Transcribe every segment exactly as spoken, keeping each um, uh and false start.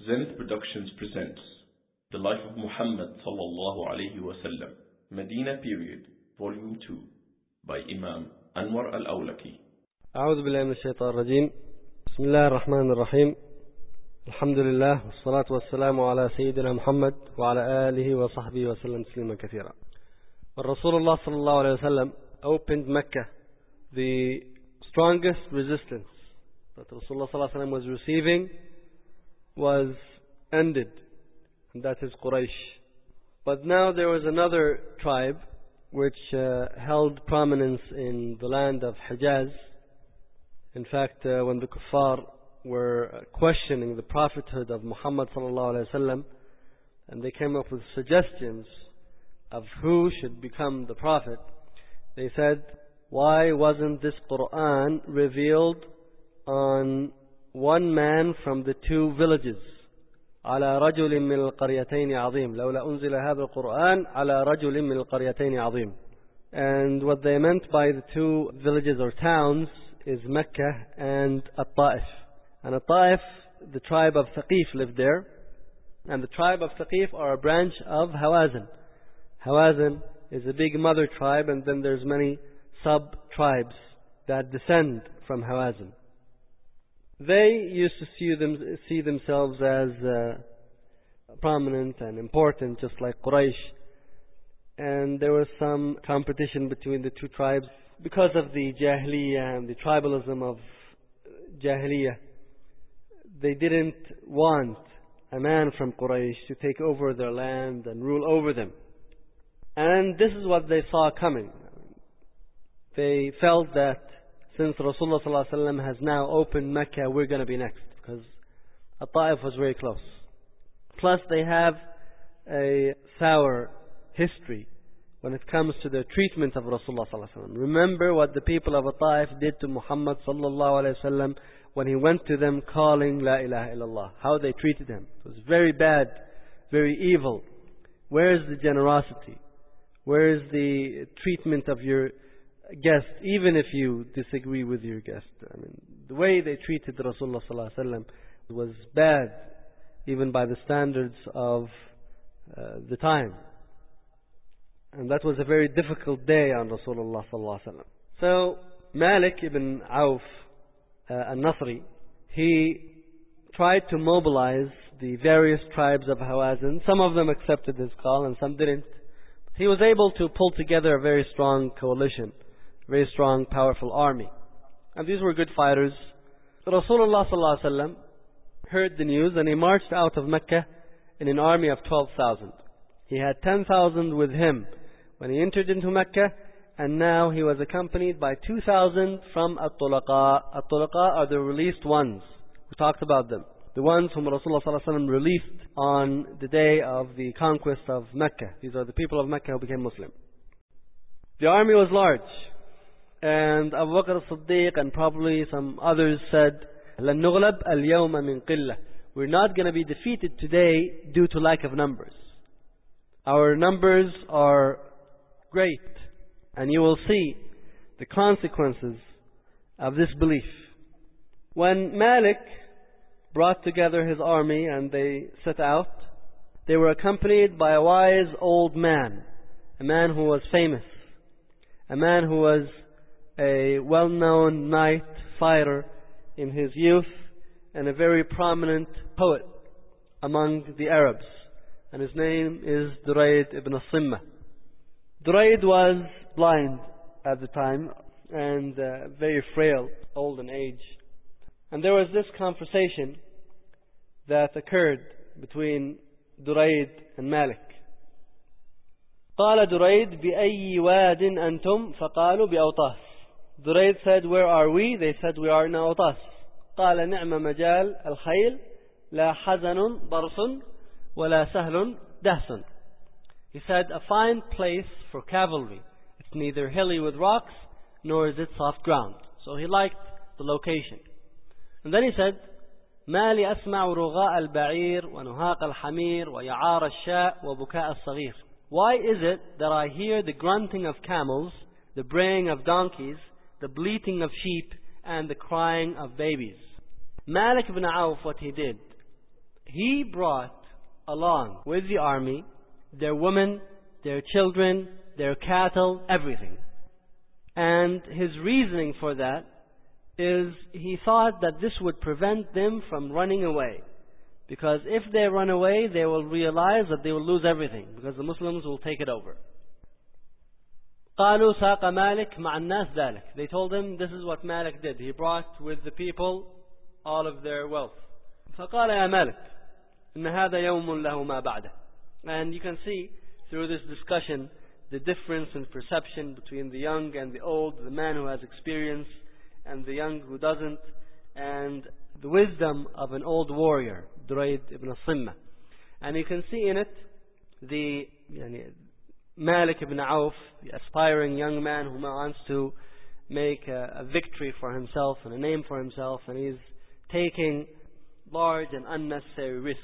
Zenith Productions presents The Life of Muhammad sallallahu alayhi wa sallam, Medina Period, Volume two, by Imam Anwar al-Awlaki. أعوذ بالله من الشيطان الرجيم. بسم الله الرحمن الرحيم. الحمد لله والصلاة والسلام على سيدنا محمد وعلى آله وصحبه وسلم تسليما كثيرا. When Rasulullah sallallahu alayhi wa sallam opened Mecca, the strongest resistance that Rasulullah sallallahu alayhi wa sallam was receiving was ended, and that is Quraysh. But now there was another tribe which uh, held prominence in the land of Hijaz. In fact, uh, when the kuffar were questioning the prophethood of Muhammad sallallahu alaihi wasallam, and they came up with suggestions of who should become the prophet, they said, why wasn't this Quran revealed on one man from the two villages? على رجل من القريتين عظيم لولا أنزل هذا القرآن على رجل من القريتين عظيم. And what they meant by the two villages or towns is Mecca and At-Ta'if. And At-Ta'if, the tribe of Thaqif lived there, and the tribe of Thaqif are a branch of Hawazin. Hawazin is a big mother tribe, and then there's many sub-tribes that descend from Hawazin. They used to see, them, see themselves as uh, prominent and important, just like Quraysh. And there was some competition between the two tribes because of the Jahiliyyah and the tribalism of Jahiliyyah. They didn't want a man from Quraysh to take over their land and rule over them. And this is what they saw coming. They felt that since Rasulullah sallallahu alaihi wasallam has now opened Mecca, we're going to be next, because At-Ta'if was very close. Plus, they have a sour history when it comes to the treatment of Rasulullah sallallahu alaihi wasallam. Remember what the people of At-Ta'if did to Muhammad sallallahu alaihi wasallam when he went to them calling La ilaha illallah. How they treated him. It was very bad, very evil. Where is the generosity? Where is the treatment of your guest, even if you disagree with your guest? I mean, the way they treated Rasulullah sallallahu alaihi wasallam was bad, even by the standards of uh, the time. And that was a very difficult day on Rasulullah sallallahu alaihi wasallam. So Malik ibn Auf uh, al-Nasri, he tried to mobilize the various tribes of Hawazin. Some of them accepted his call and some didn't. He was able to pull together a very strong coalition, very strong, powerful army. And these were good fighters. Rasulullah sallallahu alaihi wasallam heard the news, and he marched out of Mecca in an army of twelve thousand. He had ten thousand with him when he entered into Mecca, and now he was accompanied by two thousand from At-Tulaqa. At-Tulaqa are the released ones. We talked about them. The ones whom Rasulullah sallallahu alaihi wasallam released on the day of the conquest of Mecca. These are the people of Mecca who became Muslim. The army was large. And Abu Bakr as-Siddiq and probably some others said, لَن نُغْلَبْ الْيَوْمَ مِنْ قِلَّةٍ. We're not going to be defeated today due to lack of numbers. Our numbers are great. And you will see the consequences of this belief. When Malik brought together his army and they set out, they were accompanied by a wise old man, a man who was famous, a man who was a well-known knight fighter in his youth, and a very prominent poet among the Arabs. And his name is Durayd ibn al-Simma. Durayd was blind at the time and uh, very frail, old in age. And there was this conversation that occurred between Durayd and Malik. قال دُرَيْد بأي واد أنتم فقالوا بأوطاس. Durayd said, where are we? They said, we are in Awtas. قال نعم مجال الخيل لا حزن ضرس ولا سهل دهس. He said, a fine place for cavalry. It's neither hilly with rocks nor is it soft ground. So he liked the location. And then he said, ما لي أسمع رغاء البعير ونهاق الحمير ويعار الشاء وبكاء الصغير. Why is it that I hear the grunting of camels, the braying of donkeys, the bleating of sheep, and the crying of babies? Malik ibn Auf, what he did, he brought along with the army their women, their children, their cattle, everything. And his reasoning for that is he thought that this would prevent them from running away. Because if they run away, they will realize that they will lose everything, because the Muslims will take it over. قالوا ساق مالك مع الناس ذلك. They told him this is what Malik did. He brought with the people all of their wealth. فقال يا مالك إن هذا يوم له ما بعده. And you can see through this discussion the difference in perception between the young and the old, the man who has experience and the young who doesn't, and the wisdom of an old warrior, Durayd ibn al-Simma. And you can see in it the yani, Malik ibn Auf, the aspiring young man who wants to make a, a victory for himself and a name for himself, and he's taking large and unnecessary risk.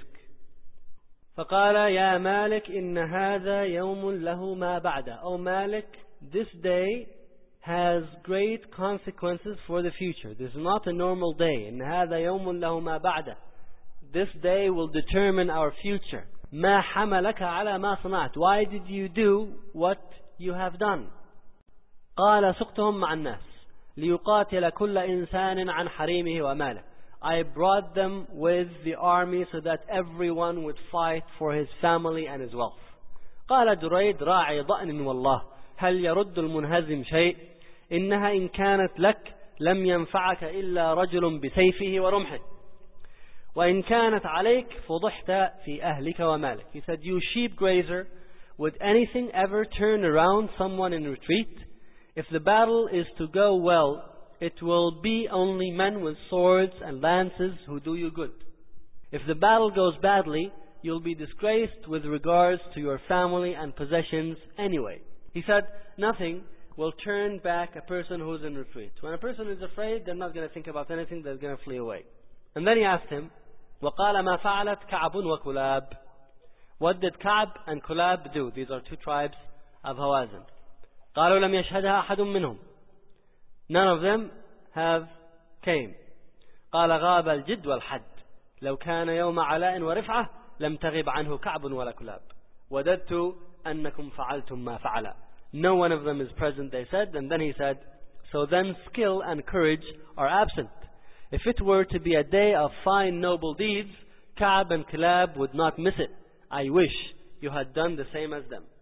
فقال يا مالك إن هذا يوم له ما بعده. Oh Malik, this day has great consequences for the future. This is not a normal day. إن هذا يوم له ما بعده. This day will determine our future. ما حملك على ما صنعت. Why did you do what you have done? قال سقتهم مع الناس ليقاتل كل إنسان عن حريمه وماله. I brought them with the army so that everyone would fight for his family and his wealth. قال دريد راعي ضأن والله هل يرد المنهزم شيء إنها إن كانت لك لم ينفعك إلا رجل بسيفه ورمحه وإن كانت عليك فضحت في أهلك ومالك. He said, you sheep grazer, would anything ever turn around someone in retreat? If the battle is to go well, it will be only men with swords and lances who do you good. If the battle goes badly, you'll be disgraced with regards to your family and possessions anyway. He said, nothing will turn back a person who's in retreat. When a person is afraid, they're not going to think about anything, they're going to flee away. And then he asked him, وَقَالَ مَا فَعَلَتْ كَعْبٌ وَكُلَابٌ. What did Ka'b and Kulab do? These are two tribes of Hawazin. قَالُوا لَمْ يَشْهَدْهَا أَحَدٌ مِّنْهُمْ. None of them have came. قال غاب الجد والحد لو كان يوم علاء ورفعة لم تغب عنه كعب ولا كلاب وددت أنكم فعلتم ما فعلا. No one of them is present, they said. And then he said, so then skill and courage are absent. If it were to be a day of fine noble deeds, Ka'b and Kilab would not miss it. I wish you had done the same as them.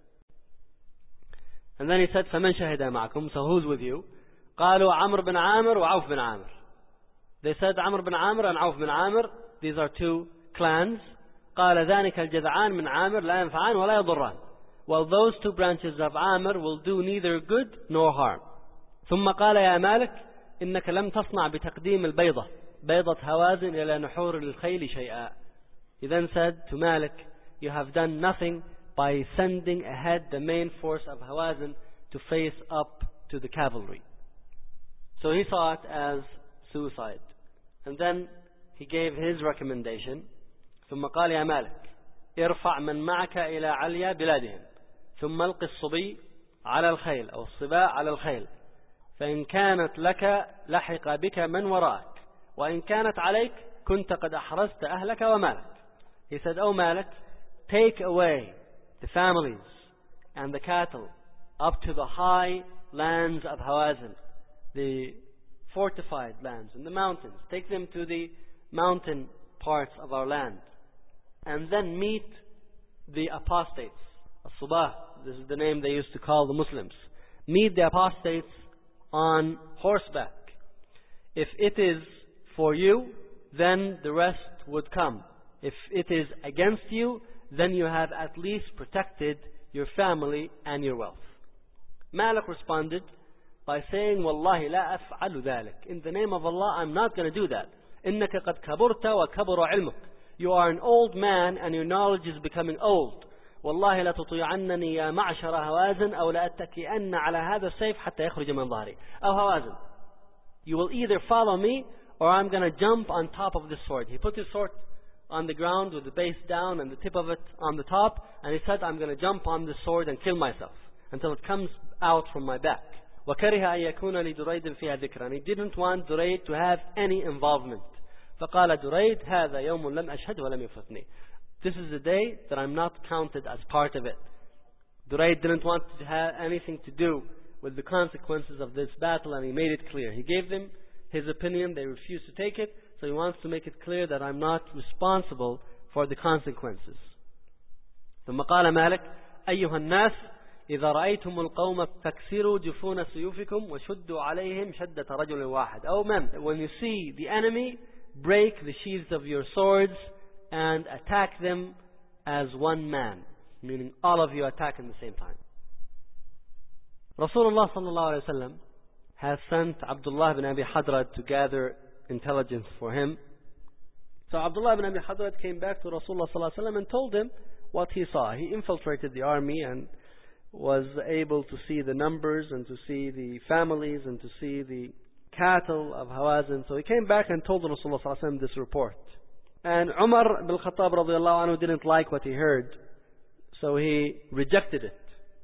And then he said, فَمَنْ شَهِدَ مَعَكُمْ. So who's with you? قالوا عمرو بن عامر وعوف بن عامر. They said Amr bin Amr and Auf bin Amr. These are two clans. قال ذلك الجذعان من عامر لا ينفعان ولا يضران. Well, those two branches of Amr will do neither good nor harm. ثم قال يا مالك إنك لم تصنع بتقديم البيضة بيضة هوازن إلى نحور الخيل شيئا. He then said to Malik, you have done nothing by sending ahead the main force of Hawazin to face up to the cavalry. So he saw it as suicide. And then he gave his recommendation. ثم قال يا مالك ارفع من معك إلى عليا بلادهم ثم الق الصبي على الخيل أو الصباء على الخيل فإن كانت لك لحق بك من وراءك وإن كانت عليك كنت قد أحرزت أهلك ومالك. He said, oh Malik, take away the families and the cattle up to the high lands of Hawazin, the fortified lands in the mountains. Take them to the mountain parts of our land. And then meet the apostates. As-Subah, this is the name they used to call the Muslims. Meet the apostates on horseback. If it is for you, then the rest would come. If it is against you, then you have at least protected your family and your wealth. Malik responded by saying, Wallahi la af'alu dhalik. In the name of Allah, I'm not going to do that. Innaka qad kaburta wa kabura ilmuk. You are an old man and your knowledge is becoming old. Wallahi la tuti'annani ya ma'shara Hawazin aw la attaki'anna ala hadha as-sayf hatta yakhruja min dhahri. Oh Hawazin, you will either follow me or I'm going to jump on top of this sword. He put his sword on the ground with the base down and the tip of it on the top, and he said, I'm going to jump on the sword and kill myself until it comes out from my back. وَكَرِهَ أَن يَكُونَ لِدُرَيْدٍ فِيهَا ذِكْرًا. He didn't want Durayd to have any involvement. فقال دريد هذا يوم لم أشهد ولم يفتني. This is a day that I'm not counted as part of it. Durayd didn't want to have anything to do with the consequences of this battle, and he made it clear. He gave them his opinion, they refused to take it, so he wants to make it clear that I'm not responsible for the consequences. ثم قال مالك أيها الناس إذا رأيتم القوم فاكسروا جفون سيوفكم وشدوا عليهم شدة رجل واحد. Oh men, when you see the enemy, break the sheaths of your swords and attack them as one man, meaning all of you attack at the same time. Rasulullah sallallahu alaihi wasallam has sent Abdullah ibn Abi Hadrad to gather intelligence for him. So Abdullah ibn Abi Hadrad came back to Rasulullah sallallahu alaihi wasallam and told him what he saw. He infiltrated the army and was able to see the numbers and to see the families and to see the cattle of Hawazin. So he came back and told Rasulullah sallallahu alaihi wasallam this report. And Umar ibn Khattab radiallahu anhu didn't like what he heard, so he rejected it.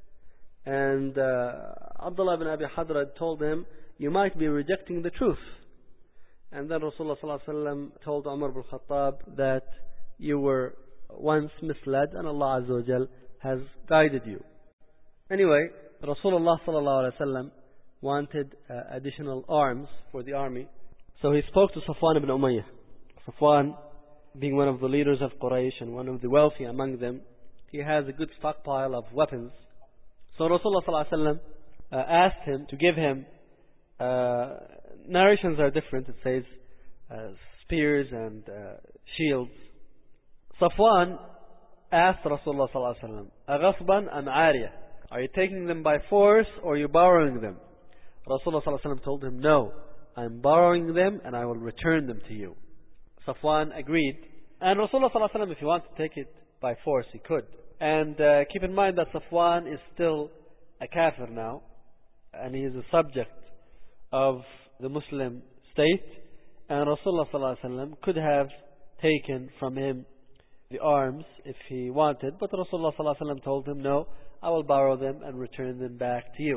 And uh, Abdullah ibn Abi Hadrad told him, you might be rejecting the truth. And then Rasulullah sallallahu alaihi wasallam told Umar ibn Khattab that you were once misled and Allah Azza wa Jal has guided you. Anyway, Rasulullah sallallahu alaihi wasallam wanted uh, additional arms for the army. So he spoke to Safwan ibn Umayyah. Safwan, being one of the leaders of Quraysh and one of the wealthy among them, he has a good stockpile of weapons. So Rasulullah sallallahu alaihi wasallam uh, asked him to give him, uh, narrations are different, it says uh, spears and uh, shields. Safwan asked Rasulullah sallallahu alaihi wasallam, أغصبا أم عارية? Are you taking them by force or are you borrowing them? Rasulullah sallallahu alaihi wasallam told him, no, I'm borrowing them and I will return them to you. Safwan agreed. And Rasulullah sallallahu alaihi wasallam, if he wants to take it by force, he could. And uh, keep in mind that Safwan is still a kafir now, and he is a subject of the Muslim state, and Rasulullah sallallahu alaihi wasallam could have taken from him the arms if he wanted, but Rasulullah sallallahu alaihi wasallam told him, no, I will borrow them and return them back to you.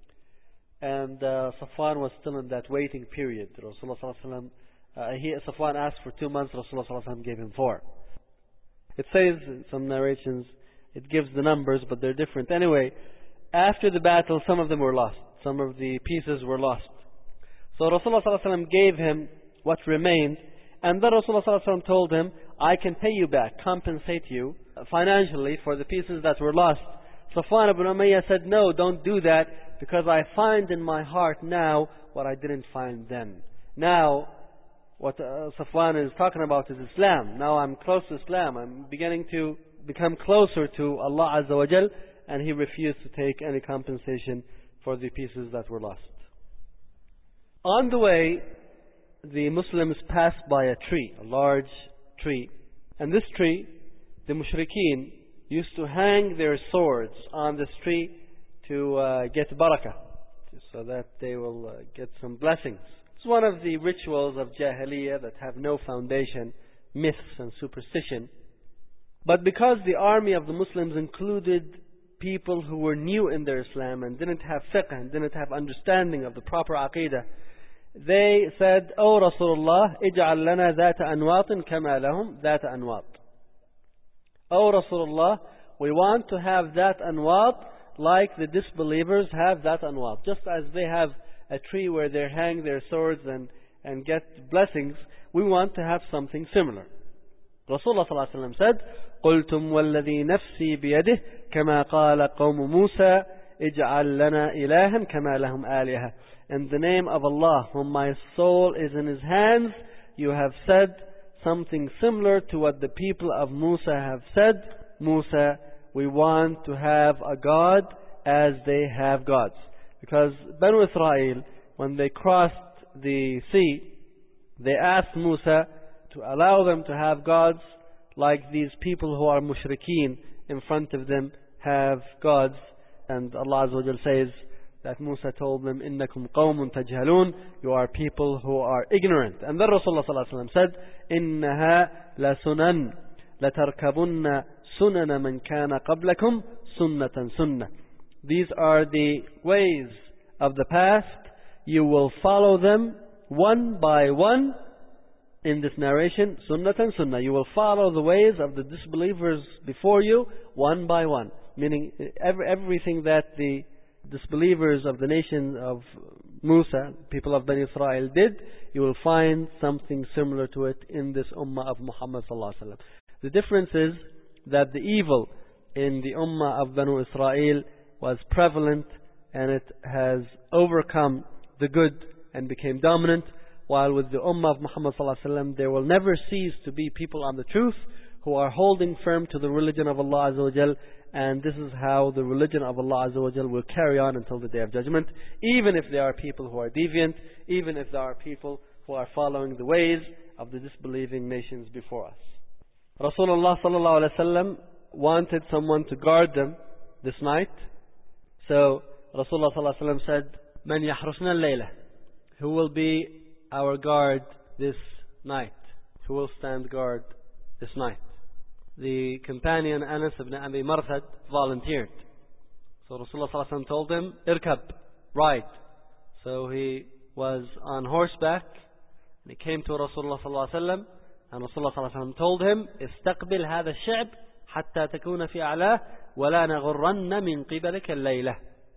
And uh, Safwan was still in that waiting period. Rasulullah sallallahu alaihi wasallam, uh, he, Safwan asked for two months, Rasulullah sallallahu alaihi wasallam gave him four. It says in some narrations, it gives the numbers, but they're different. Anyway, after the battle, some of them were lost. Some of the pieces were lost. So Rasulullah sallallahu alaihi wasallam gave him what remained, and then Rasulullah sallallahu alaihi wasallam told him, I can pay you back, compensate you financially for the pieces that were lost. Safwan ibn Umayyah said, no, don't do that, because I find in my heart now what I didn't find then. Now, what uh, Safwan is talking about is Islam. Now I'm close to Islam. I'm beginning to become closer to Allah Azza wa Jal, and he refused to take any compensation for the pieces that were lost. On the way, the Muslims passed by a tree, a large tree. And this tree, the mushrikeen used to hang their swords on this tree to uh, get barakah, so that they will uh, get some blessings. It's one of the rituals of Jahiliyyah that have no foundation, myths and superstition. But because the army of the Muslims included people who were new in their Islam and didn't have fiqh and didn't have understanding of the proper aqidah, they said, "O Rasulullah, ij'al lana dhata anwatin kama lahum dhata anwat." O Rasulullah, we want to have that anwat like the disbelievers have that anwat. Just as they have a tree where they hang their swords and, and get blessings, we want to have something similar. Rasulullah sallallahu alaihi wasallam said, قُلْتُمْ وَالَّذِي نَفْسِي بِيَدِهِ كَمَا قَالَ قَوْمُ مُوسَى اجْعَلْ لَنَا إِلَهًا كَمَا لَهُمْ آلِهَةً. In the name of Allah, whom my soul is in His hands, you have said something similar to what the people of Musa have said. Musa, we want to have a God as they have gods. Because Banu Israel, when they crossed the sea, they asked Musa to allow them to have gods like these people who are mushrikeen in front of them have gods. And Allah Azza wa Jal says that Musa told them, إِنَّكُمْ قَوْمٌ تَجْهَلُونَ, you are people who are ignorant. And then Rasulullah sallallahu alaihi wasallam said, إِنَّهَا لَسُنَنْ لَتَرْكَبُنَّ سُنَنَ مَنْ كَانَ قَبْلَكُمْ سُنَّةً سُنَّةً. These are the ways of the past. You will follow them one by one, in this narration, sunnatan sunnah. You will follow the ways of the disbelievers before you, one by one. Meaning, every, everything that the disbelievers of the nation of Musa, people of Bani Israel, did, you will find something similar to it in this ummah of Muhammad sallallahu alaihi wasallam. The difference is that the evil in the ummah of Bani Israel was prevalent and it has overcome the good and became dominant, while with the ummah of Muhammad sallallahu alaihi wasallam there will never cease to be people on the truth who are holding firm to the religion of Allah Azza wa Jal, and this is how the religion of Allah Azza wa Jal will carry on until the Day of Judgment, even if there are people who are deviant, even if there are people who are following the ways of the disbelieving nations before us. Rasulullah sallallahu alaihi wasallam wanted someone to guard them this night, so Rasulullah sallallahu alaihi wasallam said, "Man yahrusna al-layla?" Who will be our guard this night? Who will stand guard this night? The companion Anas ibn Abi Marthad volunteered. So Rasulullah sallallahu alaihi wasallam told him, "Irkab, ride." So he was on horseback and he came to Rasulullah sallallahu alaihi wasallam, and Rasulullah sallallahu alaihi wasallam told him, "Istaqbil hadha ash-shi'b hatta takuna fi a'lah wa la naghurranna min qibalika al-layla."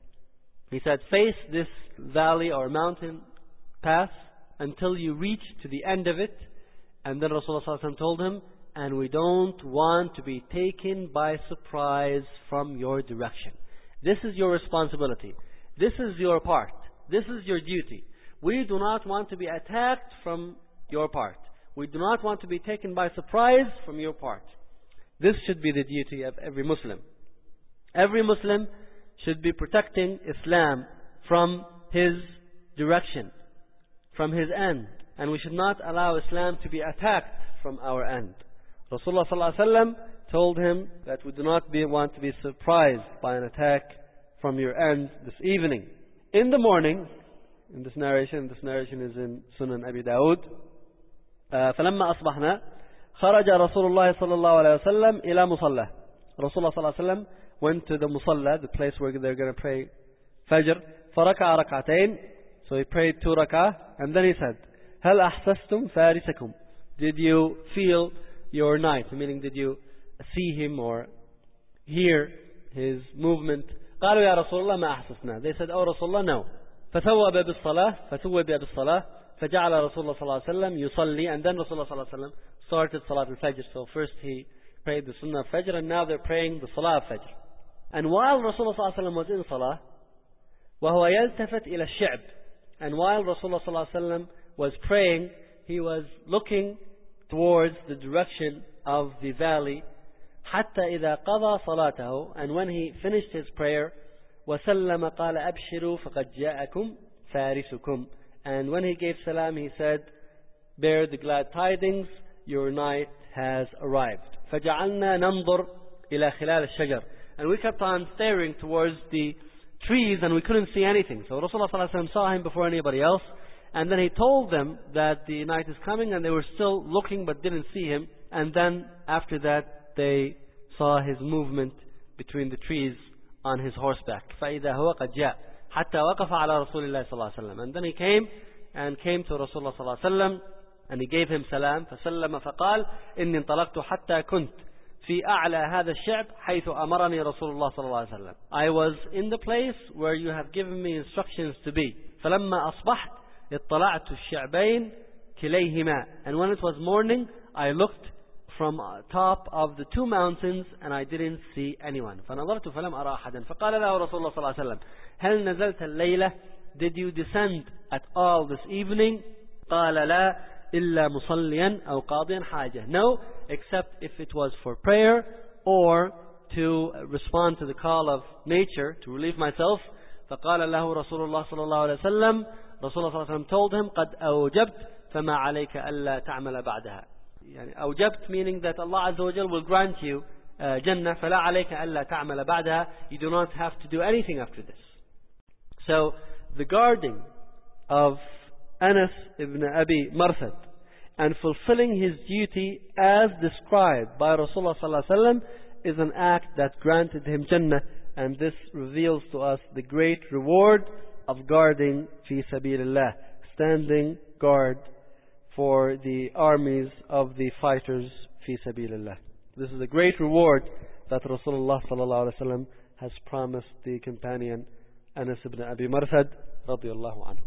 He said, face this valley or mountain pass until you reach to the end of it. And then Rasulullah sallallahu alaihi wasallam told him, and we don't want to be taken by surprise from your direction. This is your responsibility. This is your part. This is your duty. We do not want to be attacked from your part. We do not want to be taken by surprise from your part. This should be the duty of every Muslim. Every Muslim should be protecting Islam from his direction, from his end. And we should not allow Islam to be attacked from our end. Rasulullah sallallahu alaihi wasallam told him that we do not be, want to be surprised by an attack from your end this evening. In the morning, in this narration, this narration is in Sunan Abi Dawud, فَلَمَّا أَصْبَحْنَا خَرَجَ رَسُولُ اللَّهِ صَلَّى اللَّهُ عَلَيْهِ وَسَلَّمْ إِلَى مُصَلَّى. Rasulullah sallallahu alaihi wasallam went to the musalla, the place where they're going to pray Fajr. فَرَكَعَ رَكْعَتَيْن. So he prayed two rak'ah, and then he said, هَلْ أَحْسَسْتُمْ فَارِسَكُمْ? Did you feel your knight? Meaning, did you see him or hear his movement? قالوا يا رسول الله ما أحسسنا. They said, oh Rasulullah, no. فثوب بالصلاة فثوب بالصلاة فجعل رسول الله صلى الله عليه وسلم يصلي. And then Rasulullah صلى الله عليه وسلم started Salat al-Fajr. So first he prayed the Sunnah of Fajr, and now they're praying the Salah of Fajr. And while Rasulullah صلى الله عليه وسلم was in Salah, وهو يلتفت إلى الشعب, and while Rasulullah صلى الله عليه وسلم was praying, he was looking towards the direction of the valley. حتى إذا قضى صلاته, and when he finished his prayer, وسلم قال أبشروا فقد جاءكم فارسكم, and when he gave salam, he said, bear the glad tidings, your knight has arrived. فجعلنا ننظر إلى خلال الشجر, and we kept on staring towards the trees and we couldn't see anything. So Rasulullah صلى الله عليه وسلم saw him before anybody else, and then he told them that the night is coming, and they were still looking but didn't see him. And then after that they saw his movement between the trees on his horseback. فإذا هو قد جاء حتى وقف على رسول الله صلى الله عليه وسلم. And then he came and came to Rasulullah صلى الله عليه وسلم, and he gave him salam. فسلم فقال إني انطلقت حتى كنت في أعلى هذا الشعب حيث أمرني رسول الله صلى الله عليه وسلم. I was in the place where you have given me instructions to be. فلما أصبحت اطلعت الشعبين كليهما, and when it was morning, I looked from top of the two mountains and I didn't see anyone. فنظرت فلم أرى أحدا. فقال له رسول الله صلى الله عليه وسلم هل نزلت الليلة? Did you descend at all this evening? قال لا إلا مصليا أو قاضيا حاجة. No, except if it was for prayer or to respond to the call of nature, to relieve myself. فقال له رسول الله صلى الله عليه وسلم, Rasulullah صلى الله عليه وسلم told him, قد أوجبت فما عليك ألا تعمل بعدها. يعني أوجبت, meaning that Allah Azza wa Jal will grant you uh, Jannah. فلا عليك ألا تعمل بعدها. You do not have to do anything after this. So the guarding of Anas ibn Abi Marthad and fulfilling his duty as described by Rasulullah sallallahu alaihi wasallam is an act that granted him Jannah, and this reveals to us the great reward of guarding fi sabilillah, standing guard for the armies of the fighters fi sabilillah. This is a great reward that Rasulullah sallallahu alaihi wasallam has promised the companion Anas ibn Abi Marsad radiyallahu anhu.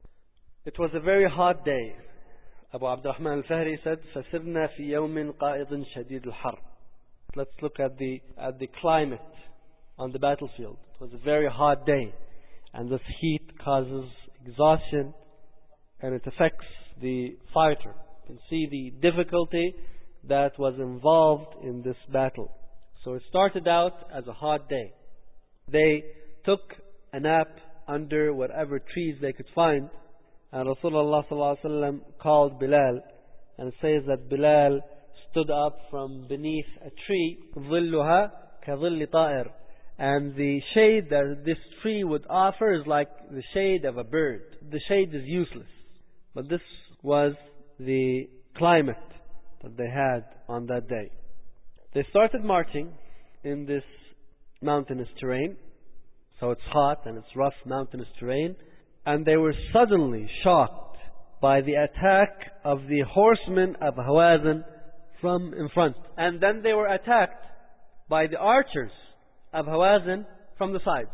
It was a very hot day. Abu Abdurrahman al-Fahri said, فَسِرْنَا فِي يَوْمٍ قَائِضٍ شَدِيدُ الْحَرِّ. Let's look at the at the climate on the battlefield. It was a very hot day, and this heat causes exhaustion, and it affects the fighter. You can see the difficulty that was involved in this battle. So it started out as a hot day. They took a nap under whatever trees they could find, and Rasulullah sallallahu alaihi wasallam called Bilal, and it says that Bilal stood up from beneath a tree, ظِلُّهَا كَظِلِّ طَائِرٍ, and the shade that this tree would offer is like the shade of a bird. The shade is useless, but this was the climate that they had on that day. They started marching in this mountainous terrain, so it's hot and it's rough mountainous terrain, and they were suddenly shocked by the attack of the horsemen of Hawazin from in front. And then they were attacked by the archers of Hawazin from the sides.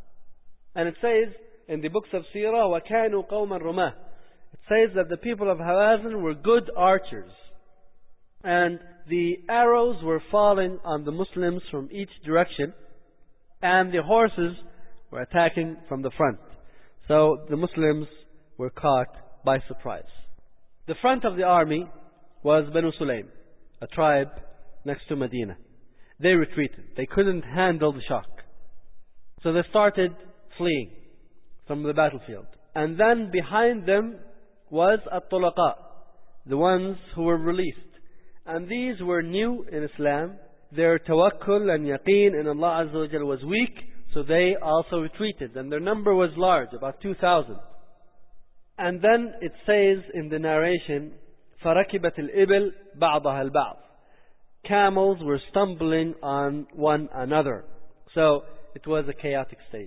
And it says in the books of Sirah, وَكَانُوا قَوْمًا رُمَاهِ. It says that the people of Hawazin were good archers, and the arrows were falling on the Muslims from each direction, and the horses were attacking from the front. So the Muslims were caught by surprise. The front of the army was Banu Sulaym, a tribe next to Medina. They retreated. They couldn't handle the shock. So they started fleeing from the battlefield. And then behind them was At-Tulaqa, the ones who were released. And these were new in Islam. Their tawakkul and yaqeen in Allah Azza wa Jal was weak, so they also retreated. And their number was large, about two thousand. And then it says in the narration, فَرَكِبَتِ الْإِبِلْ بَعْضَهَا الْبَعْض. Camels were stumbling on one another. So it was a chaotic stage.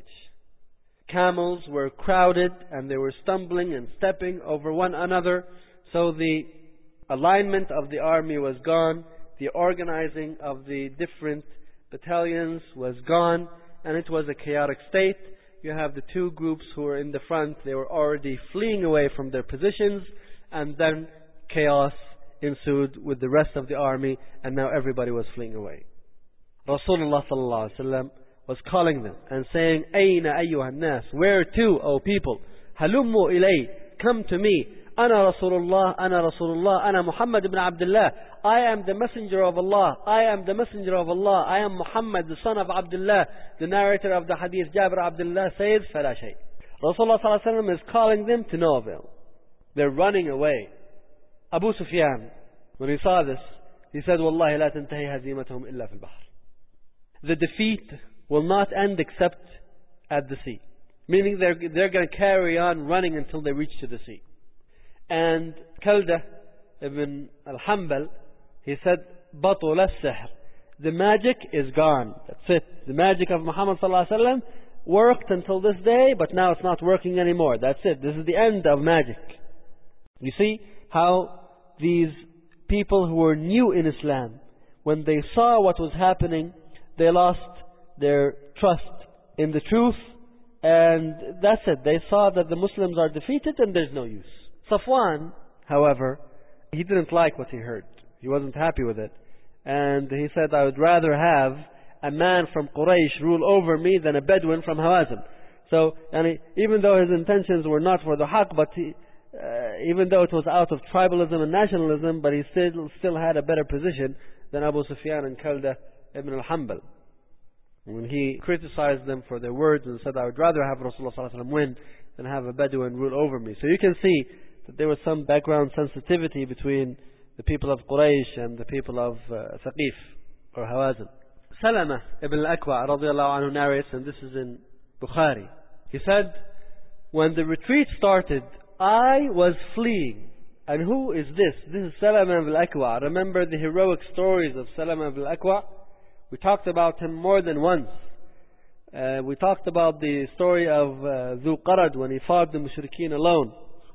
Camels were crowded and they were stumbling and stepping over one another. So the alignment of the army was gone. The organizing of the different battalions was gone. And it was a chaotic state. You have the two groups who were in the front. They were already fleeing away from their positions. And then chaos ensued with the rest of the army. And now everybody was fleeing away. Rasulullah sallallahu alaihi wasallam was calling them and saying, أَيْنَ أَيُّهَا النَّاسِ? Where to, O people? هَلُمُّوا إِلَيْهِ. Come to me. أَنَا رَسُولُ اللَّهِ أَنَا رَسُولُ اللَّهِ أَنَا Muhammad ibn Abdullah. I am the messenger of Allah. I am the messenger of Allah. I am Muhammad, the son of Abdullah. The narrator of the hadith, Jabir Abdullah, says, فَلَا شَيْء. Rasulullah sallallahu alaihi wasallam is calling them to no avail. They're running away. Abu Sufyan, when he saw this, he said, وَاللَّهِ لَا تَنْتَهِي هَزِيمَتُهُمْ إِلَّا فِي الْبَحْرِ. The defeat will not end except at the sea. Meaning they're, they're going to carry on running until they reach to the sea. And Kalda ibn al-Hanbal, he said, بَطُلَ السِّحْرِ. The magic is gone. That's it. The magic of Muhammad sallallahu alaihi wasallam worked until this day, but now it's not working anymore. That's it. This is the end of magic. You see how these people who were new in Islam, when they saw what was happening, they lost their trust in the truth, and that's it. They saw that the Muslims are defeated and there's no use. Safwan, however, he didn't like what he heard. He wasn't happy with it. And he said, I would rather have a man from Quraysh rule over me than a Bedouin from Hawazin. So, and he, even though his intentions were not for the haqq, but he, uh, even though it was out of tribalism and nationalism, but he still, still had a better position than Abu Sufyan and Kalda ibn al-Hanbal. When he criticized them for their words and said, I would rather have Rasulullah sallallahu alaihi wasallam win than have a Bedouin rule over me. So you can see that there was some background sensitivity between the people of Quraysh and the people of uh, Thaqif or Hawazin. Salama ibn al-Akwa radiyallahu anhu narrates, and this is in Bukhari. He said, when the retreat started, I was fleeing. And who is this? This is Salama ibn al-Akwa. Remember the heroic stories of Salama ibn al-Akwa? We talked about him more than once. Uh, we talked about the story of uh, Dhu Qarad when he fought the Mushrikeen alone.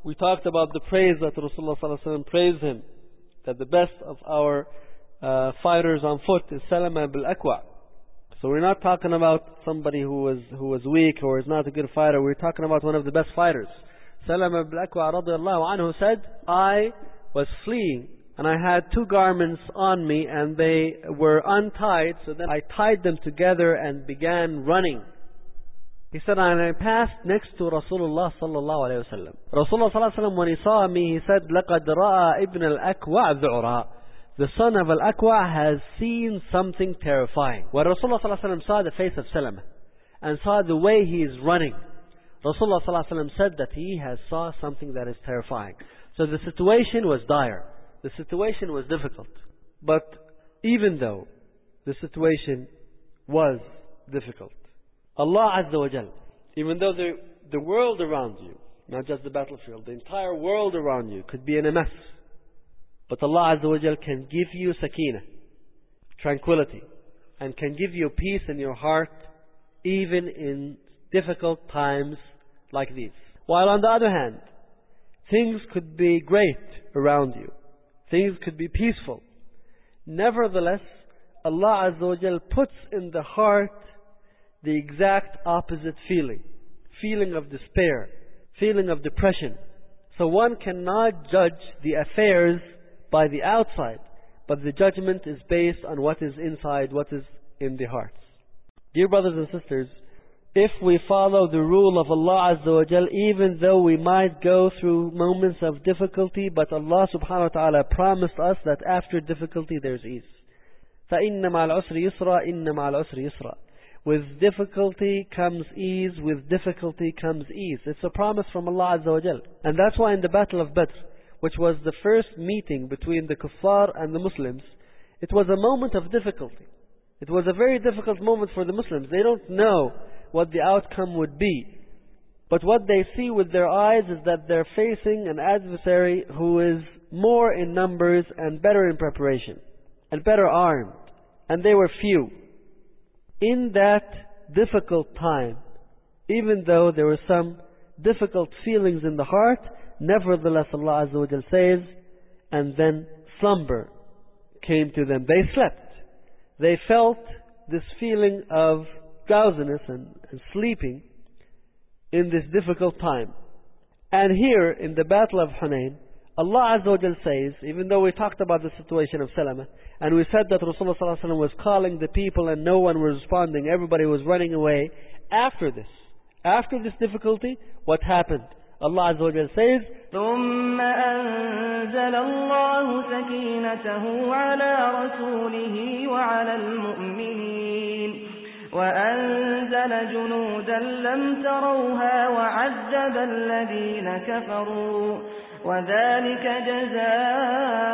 we talked about the praise that Rasulullah sallallahu alaihi wasallam praised him, that the best of our uh, fighters on foot is Salama bil Akwa. So we're not talking about somebody who was who was weak or is not a good fighter. We're talking about one of the best fighters. Salama bil Akwa radiyallahu anhu said, I was fleeing and I had two garments on me and they were untied, so then I tied them together and began running. He said, and I passed next to Rasulullah sallallahu alayhi wa sallam. Rasulullah sallallahu alayhi wa sallam, when he saw me, he said, لَقَدْ رَأَى ibn al-Akwa' ذُعْرًا. The son of al-Akwa' has seen something terrifying. When Rasulullah sallallahu alayhi wa sallam saw the face of Salama and saw the way he is running, Rasulullah sallallahu alayhi wa sallam said that he has saw something that is terrifying. So the situation was dire. The situation was difficult. But even though the situation was difficult, Allah Azza wa Jal, even though the, the world around you, not just the battlefield, the entire world around you could be in a mess, but Allah Azza wa Jal can give you sakina, tranquility, and can give you peace in your heart even in difficult times like these. While on the other hand, things could be great around you, things could be peaceful. Nevertheless, Allah Azza wa Jal puts in the heart the exact opposite feeling. Feeling of despair. Feeling of depression. So one cannot judge the affairs by the outside, but the judgment is based on what is inside, what is in the hearts. Dear brothers and sisters, if we follow the rule of Allah Azza wa Jal, even though we might go through moments of difficulty, but Allah subhanahu wa ta'ala promised us that after difficulty there's ease. فَإِنَّ مَعَ الْعُسْرِ يُسْرًا إِنَّ مَعَ الْعُسْرِ يُسْرًا. With difficulty comes ease, with difficulty comes ease. It's a promise from Allah Azza wa Jal. And that's why in the Battle of Badr, which was the first meeting between the kuffar and the Muslims, it was a moment of difficulty. It was a very difficult moment for the Muslims. They don't know what the outcome would be. But what they see with their eyes is that they're facing an adversary who is more in numbers and better in preparation, and better armed. And they were few. In that difficult time, even though there were some difficult feelings in the heart, nevertheless Allah Azza wa Jal says, and then slumber came to them. They slept. They felt this feeling of drowsiness and, and sleeping in this difficult time. And here in the Battle of Hunayn, Allah Azza wa Jal says, even though we talked about the situation of Salama, and we said that Rasulullah sallallahu alaihi wasallam was calling the people and no one was responding, everybody was running away. After this, after this difficulty, what happened? Allah Azza wa Jal says, ثُمَّ أَنزَلَ اللَّهُ سَكِينَتَهُ عَلَى رَسُولِهِ وَعَلَى الْمُؤْمِنِينَ وَأَنزَلَ جُنُودًا لَّمْ تَرَوْهَا وَعَذَّبَ الَّذِينَ كَفَرُوا وَذَلِكَ جَزَاءُ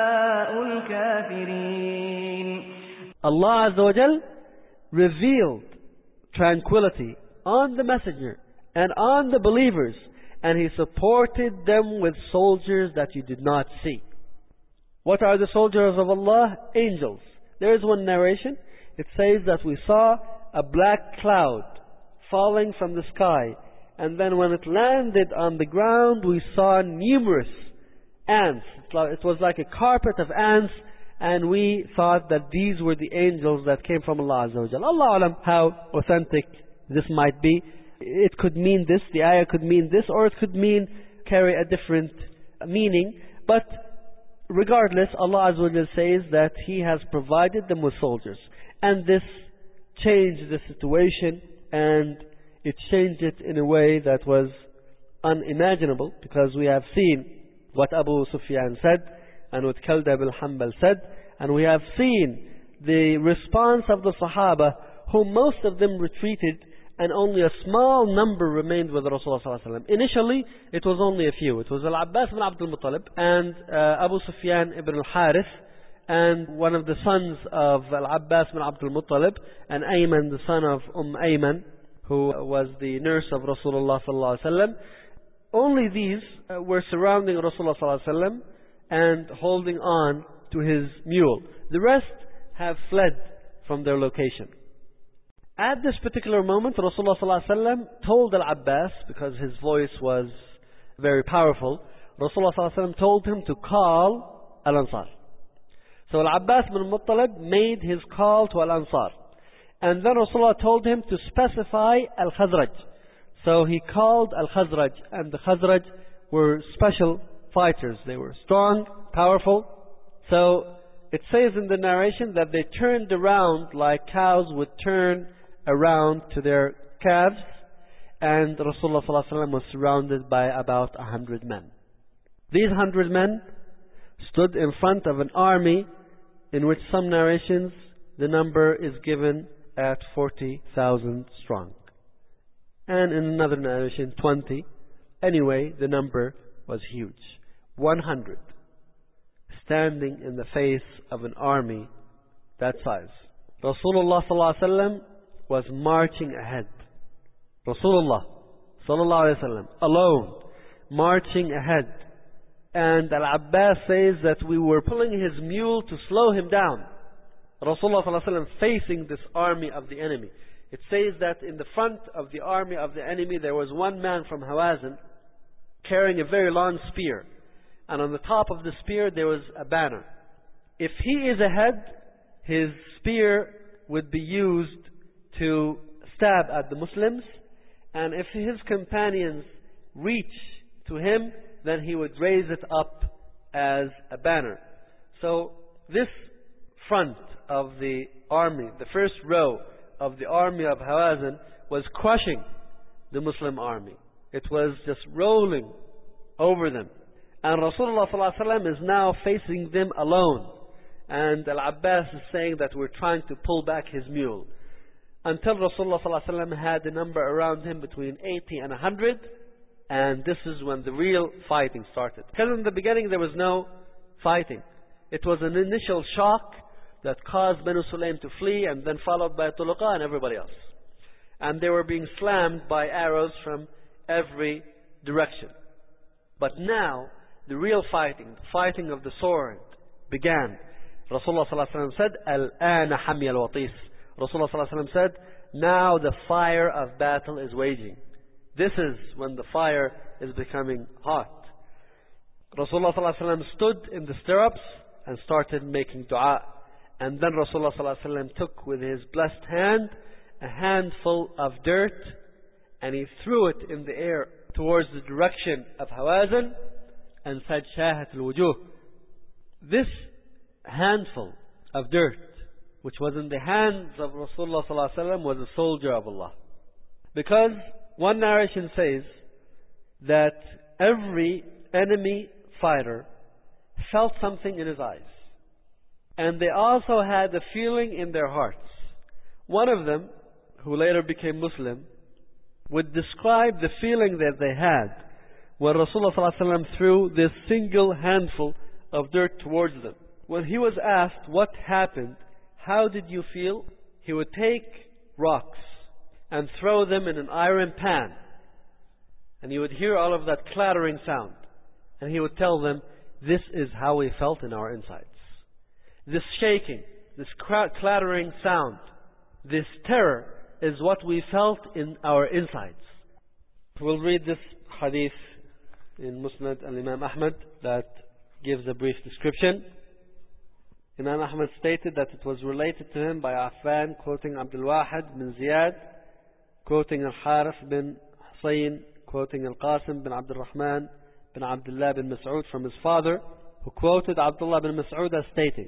الْكَافِرِينَ. Allah Azza wa Jal revealed tranquility on the messenger and on the believers, and He supported them with soldiers that you did not see. What are the soldiers of Allah? Angels. There is one narration. It says that we saw a black cloud falling from the sky, and then when it landed on the ground, we saw numerous ants. It was like a carpet of ants, and we thought that these were the angels that came from Allah Azza wa Jalla. Allah Alam, how authentic this might be. It could mean this, the ayah could mean this, or it could mean, carry a different meaning. But regardless, Allah Azza wa Jalla says that He has provided them with soldiers. And this changed the situation, and it changed it in a way that was unimaginable, because we have seen what Abu Sufyan said, and what Kalda bin Hanbal said, and we have seen the response of the Sahaba, who most of them retreated, and only a small number remained with Rasulullah sallallahu alaihi wasallam. Initially, it was only a few. It was Al-Abbas bin Abdul Muttalib, and uh, Abu Sufyan ibn al-Harith, and one of the sons of Al-Abbas bin Abdul Muttalib, and Ayman, the son of Umm Ayman, who was the nurse of Rasulullah sallallahu alaihi wasallam. Only these uh, were surrounding Rasulullah sallallahu alaihi wasallam and holding on to his mule. The rest have fled from their location. At this particular moment, Rasulullah sallallahu alaihi wasallam told Al-Abbas, because his voice was very powerful, Rasulullah sallallahu alaihi wasallam told him to call Al-Ansar. So Al-Abbas bin Muttalib made his call to Al-Ansar. And then Rasulullah told him to specify Al-Khazraj. So he called Al-Khazraj, and the Khazraj were special fighters. They were strong, powerful. So it says in the narration that they turned around like cows would turn around to their calves, and Rasulullah sallallahu alaihi wasallam was surrounded by about a hundred men. These hundred men stood in front of an army in which some narrations the number is given at forty thousand strong, and in another narration twenty. Anyway, the number was huge. one hundred standing in the face of an army that size. Rasulullah sallallahu alaihi wasallam was marching ahead. Rasulullah sallallahu alaihi wasallam alone marching ahead. And Al-Abbas says that we were pulling his mule to slow him down. Rasulullah sallallahu alaihi wasallam facing this army of the enemy. It says that in the front of the army of the enemy there was one man from Hawazin carrying a very long spear. And on the top of the spear there was a banner. If he is ahead, his spear would be used to stab at the Muslims. And if his companions reach to him, then he would raise it up as a banner. So this front of the army, the first row of the army of Hawazin, was crushing the Muslim army. It was just rolling over them. And Rasulullah sallallahu alaihi wasallam is now facing them alone. And Al-Abbas is saying that we're trying to pull back his mule. Until Rasulullah sallallahu alaihi wasallam had a number around him between eighty and one hundred. And this is when the real fighting started. Because in the beginning there was no fighting. It was an initial shock that caused Banu Sulaym to flee, and then followed by Tuluqa and everybody else. And they were being slammed by arrows from every direction. But now, the real fighting, the fighting of the sword, began. Rasulullah sallallahu alaihi wasallam said, Al-ana hami al-watis. Rasulullah sallallahu alaihi wasallam said, now the fire of battle is waging. This is when the fire is becoming hot. Rasulullah sallallahu alaihi wasallam stood in the stirrups and started making dua. And then Rasulullah sallallahu alaihi wasallam took with his blessed hand a handful of dirt, and he threw it in the air towards the direction of Hawazin and said, Shahat al-wujuh. This handful of dirt, which was in the hands of Rasulullah sallallahu alaihi wasallam, was a soldier of Allah. Because one narration says that every enemy fighter felt something in his eyes. And they also had a feeling in their hearts. One of them, who later became Muslim, would describe the feeling that they had when Rasulullah sallallahu alaihi wasallam threw this single handful of dirt towards them. When he was asked what happened, how did you feel? He would take rocks and throw them in an iron pan. And you would hear all of that clattering sound. And he would tell them, this is how we felt in our insides. This shaking, this clattering sound, this terror is what we felt in our insides. We'll read this hadith in Musnad al-Imam Ahmad that gives a brief description. Imam Ahmad stated that it was related to him by Affan, quoting Abdul Wahid bin Ziyad, quoting Al-Harith bin Husayn, quoting Al-Qasim bin Abdul Rahman bin Abdullah bin Mas'ud from his father, who quoted Abdullah bin Mas'ud as stating,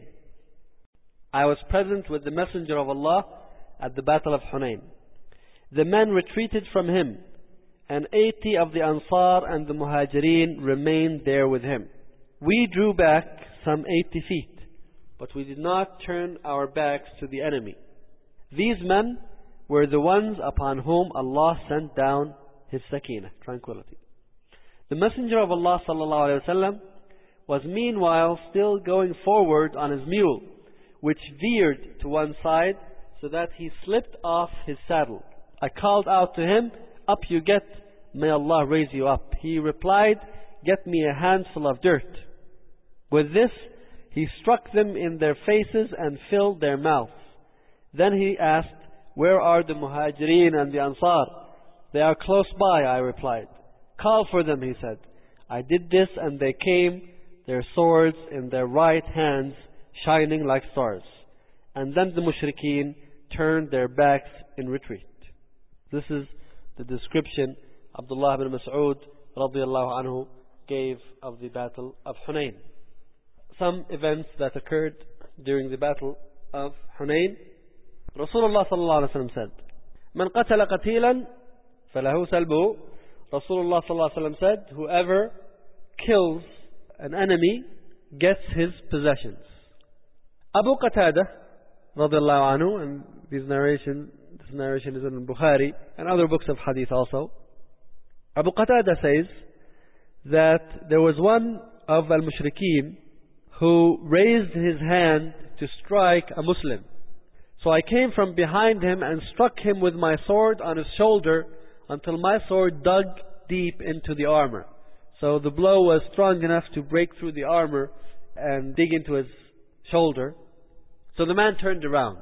I was present with the Messenger of Allah at the Battle of Hunayn. The men retreated from him, and eighty of the Ansar and the Muhajirin remained there with him. We drew back some eighty feet, but we did not turn our backs to the enemy. These men were the ones upon whom Allah sent down His Sakinah, tranquility. The Messenger of Allah sallallahu alaihi wasallam was meanwhile still going forward on his mule, which veered to one side so that he slipped off his saddle. I called out to him, up you get, may Allah raise you up. He replied, get me a handful of dirt. With this, he struck them in their faces and filled their mouths. Then he asked, where are the Muhajirin and the Ansar? They are close by, I replied. Call for them, he said. I did this and they came, their swords in their right hands shining like stars. And then the mushrikeen turned their backs in retreat. This is the description Abdullah ibn Mas'ud radiallahu anhu gave of the battle of Hunayn. Some events that occurred during the battle of Hunayn. Rasulullah sallallahu alaihi wasallam said, "Man qatala qatilan falahu salbuhu." Rasulullah sallallahu alaihi wasallam said, "Whoever kills an enemy gets his possessions." Abu Qatada radiallahu anhu, and this narration, this narration is in Bukhari and other books of hadith also. Abu Qatada says that there was one of al-mushrikeen who raised his hand to strike a Muslim. So I came from behind him and struck him with my sword on his shoulder until my sword dug deep into the armor. So the blow was strong enough to break through the armor and dig into his shoulder. So the man turned around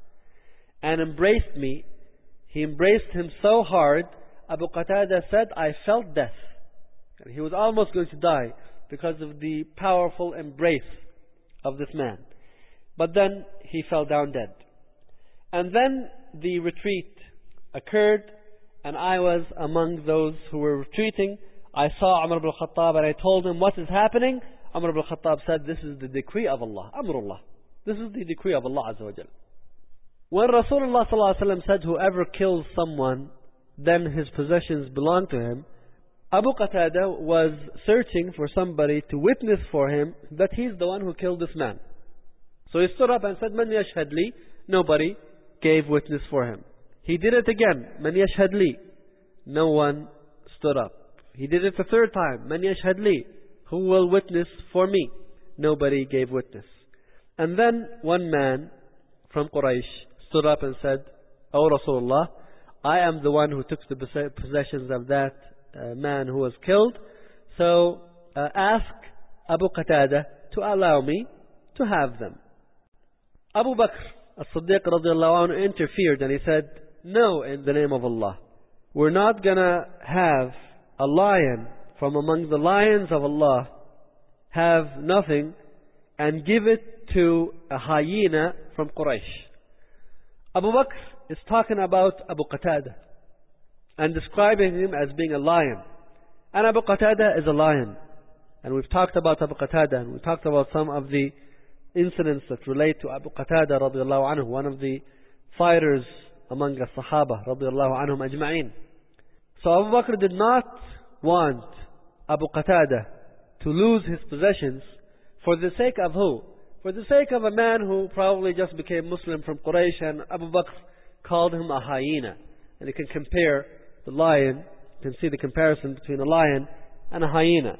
and embraced me. He embraced him so hard, Abu Qatada said, I felt death. And he was almost going to die because of the powerful embrace of this man. But then he fell down dead. And then the retreat occurred, and I was among those who were retreating. I saw Umar ibn al-Khattab and I told him, what is happening? Umar ibn al-Khattab said, this is the decree of Allah. Amrullah. This is the decree of Allah Azza wa Jal. When Rasulullah sallallahu alaihi wasallam said, whoever kills someone, then his possessions belong to him, Abu Qatada was searching for somebody to witness for him that he's the one who killed this man. So he stood up and said, Man yashhad li? Nobody gave witness for him. He did it again. Man yashhad li? No one stood up. He did it the third time. Man yashhad li? Who will witness for me? Nobody gave witness. And then one man from Quraysh stood up and said, O Rasulullah, I am the one who took the possessions of that uh, man who was killed. So uh, ask Abu Qatada to allow me to have them. Abu Bakr as-Siddiq radiallahu anhu interfered and he said, no, in the name of Allah. We're not going to have a lion from among the lions of Allah have nothing and give it to a hyena from Quraysh. Abu Bakr is talking about Abu Qatada and describing him as being a lion. And Abu Qatada is a lion. And we've talked about Abu Qatada and we talked about some of the incidents that relate to Abu Qatada radiallahu anhu, one of the fighters among the Sahaba radiallahu anhum ajma'in. So Abu Bakr did not want Abu Qatada to lose his possessions for the sake of who? For the sake of a man who probably just became Muslim from Quraysh, and Abu Bakr called him a hyena. And you can compare the lion, you can see the comparison between a lion and a hyena.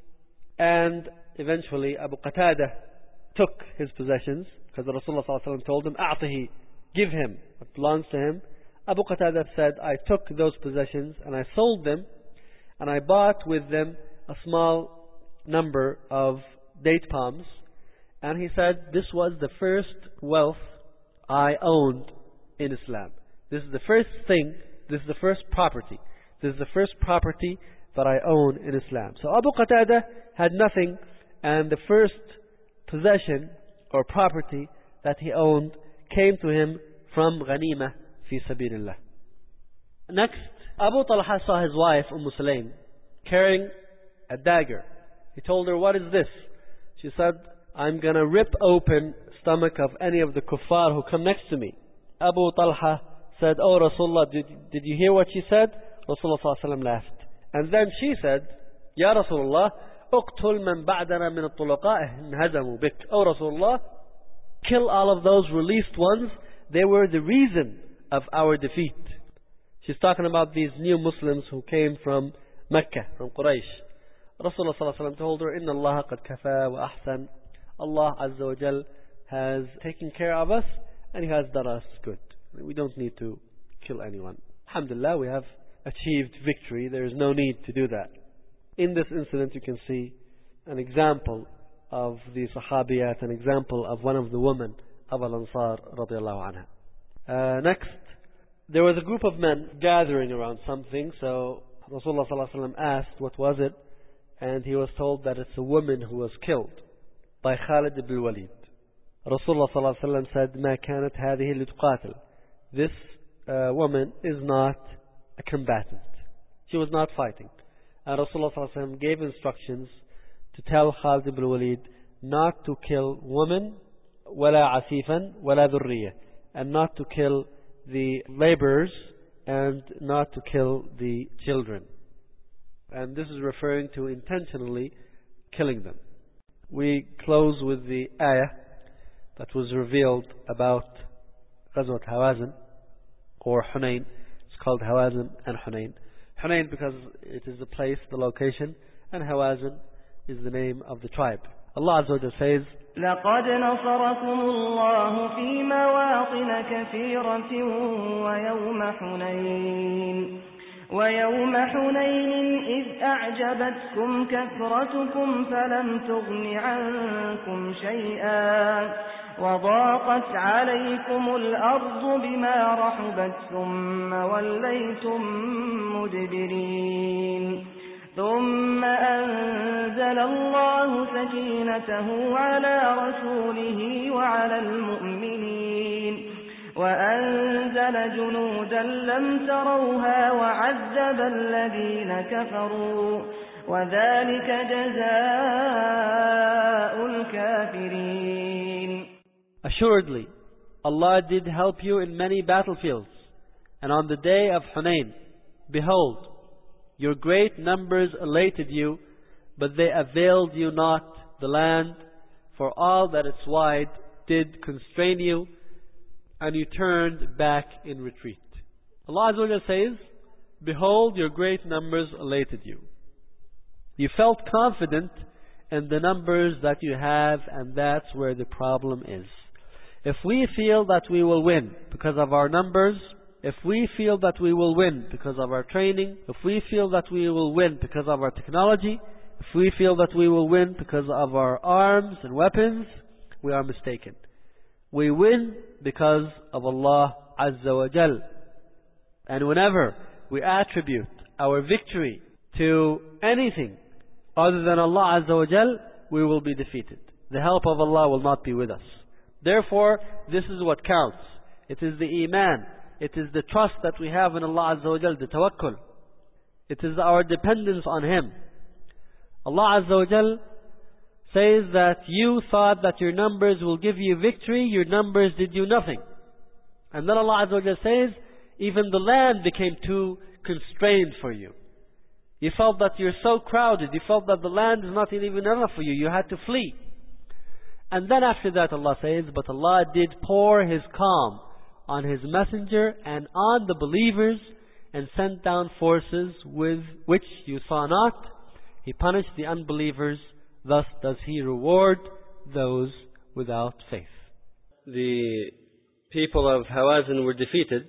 And eventually Abu Qatada took his possessions because the Rasulullah sallallahu alaihi wasallam told him, "A'tihi, give him what belongs to him." Abu Qatada said, I took those possessions and I sold them and I bought with them a small number of date palms. And he said, this was the first wealth I owned in Islam. This is the first thing, this is the first property. This is the first property that I own in Islam. So Abu Qatada had nothing, and the first possession or property that he owned came to him from ghanimah fi sabilillah. Next, Abu Talha saw his wife Umm Sulaym carrying a dagger. He told her, what is this? She said, I'm going to rip open stomach of any of the kuffar who come next to me. Abu Talha said, oh Rasulullah, did, did you hear what she said? Rasulullah sallallahu alaihi wasallam laughed. And then she said, Ya Rasulullah, اقتل من بعدنا من الطلقاء انهزموا بك. Oh Rasulullah, kill all of those released ones. They were the reason of our defeat. She's talking about these new Muslims who came from Mecca, from Quraysh. Rasulullah sallallahu alaihi wasallam told her, Inna Allah qad kafa wa ahsan. Allah Azza wa Jal has taken care of us and He has done us good. We don't need to kill anyone. Alhamdulillah, we have achieved victory. There is no need to do that. In this incident, you can see an example of the Sahabiyat, an example of one of the women of Al-Ansar radiallahu anha. Uh, next, there was a group of men gathering around something. So Rasulullah sallallahu alaihi wasallam asked, what was it? and he was told that it's a woman who was killed by Khalid ibn Walid. Rasulullah sallallahu alaihi wasallam said, "Ma kanat hadhihi lituqatil." This uh, woman is not a combatant. She was not fighting. And Rasulullah sallallahu alaihi wasallam gave instructions to tell Khalid ibn Walid not to kill women, wala asifan, wala dhurriya, and not to kill the laborers and not to kill the children. And this is referring to intentionally killing them. We close with the ayah that was revealed about Ghazwat Hawazin or Hunayn. It's called Hawazin and Hunayn. Hunayn because it is the place, the location, and Hawazin is the name of the tribe. Allah Azza wa Jalla says, لقد نصركم الله في مواطن كثيرة ويوم حنين ويوم حنين إذ أعجبتكم كثرتكم فلم تغن عنكم شيئا وضاقت عليكم الأرض بما رحبت ثم وليتم مدبرين ثم أنزل الله سكينته على رسوله وعلى المؤمنين وأنزل جنودا لم تروها وعذب الذين كفروا وذلك جزاء الكافرين. Assuredly, Allah did help you in many battlefields, and on the day of Hunayn, behold, your great numbers elated you, but they availed you not. The land, for all that its wide, did constrain you, and you turned back in retreat. Allah Azza wa Jalla says, behold, your great numbers elated you. You felt confident in the numbers that you have, and that's where the problem is. If we feel that we will win because of our numbers, if we feel that we will win because of our training, if we feel that we will win because of our technology, if we feel that we will win because of our arms and weapons, we are mistaken. We win because of Allah Azza wa Jal. And whenever we attribute our victory to anything other than Allah Azza wa Jal, we will be defeated. The help of Allah will not be with us. Therefore, this is what counts. It is the Iman. It is the trust that we have in Allah Azza wa Jal, the tawakkul. It is our dependence on Him. Allah Azza wa Jal says that you thought that your numbers will give you victory, your numbers did you nothing. And then Allah Azza wa Jal says, even the land became too constrained for you. You felt that you're so crowded, you felt that the land is not even enough for you, you had to flee. And then after that Allah says, but Allah did pour His calm on His messenger and on the believers and sent down forces with which you saw not. He punished the unbelievers, thus does He reward those without faith. The people of Hawazin were defeated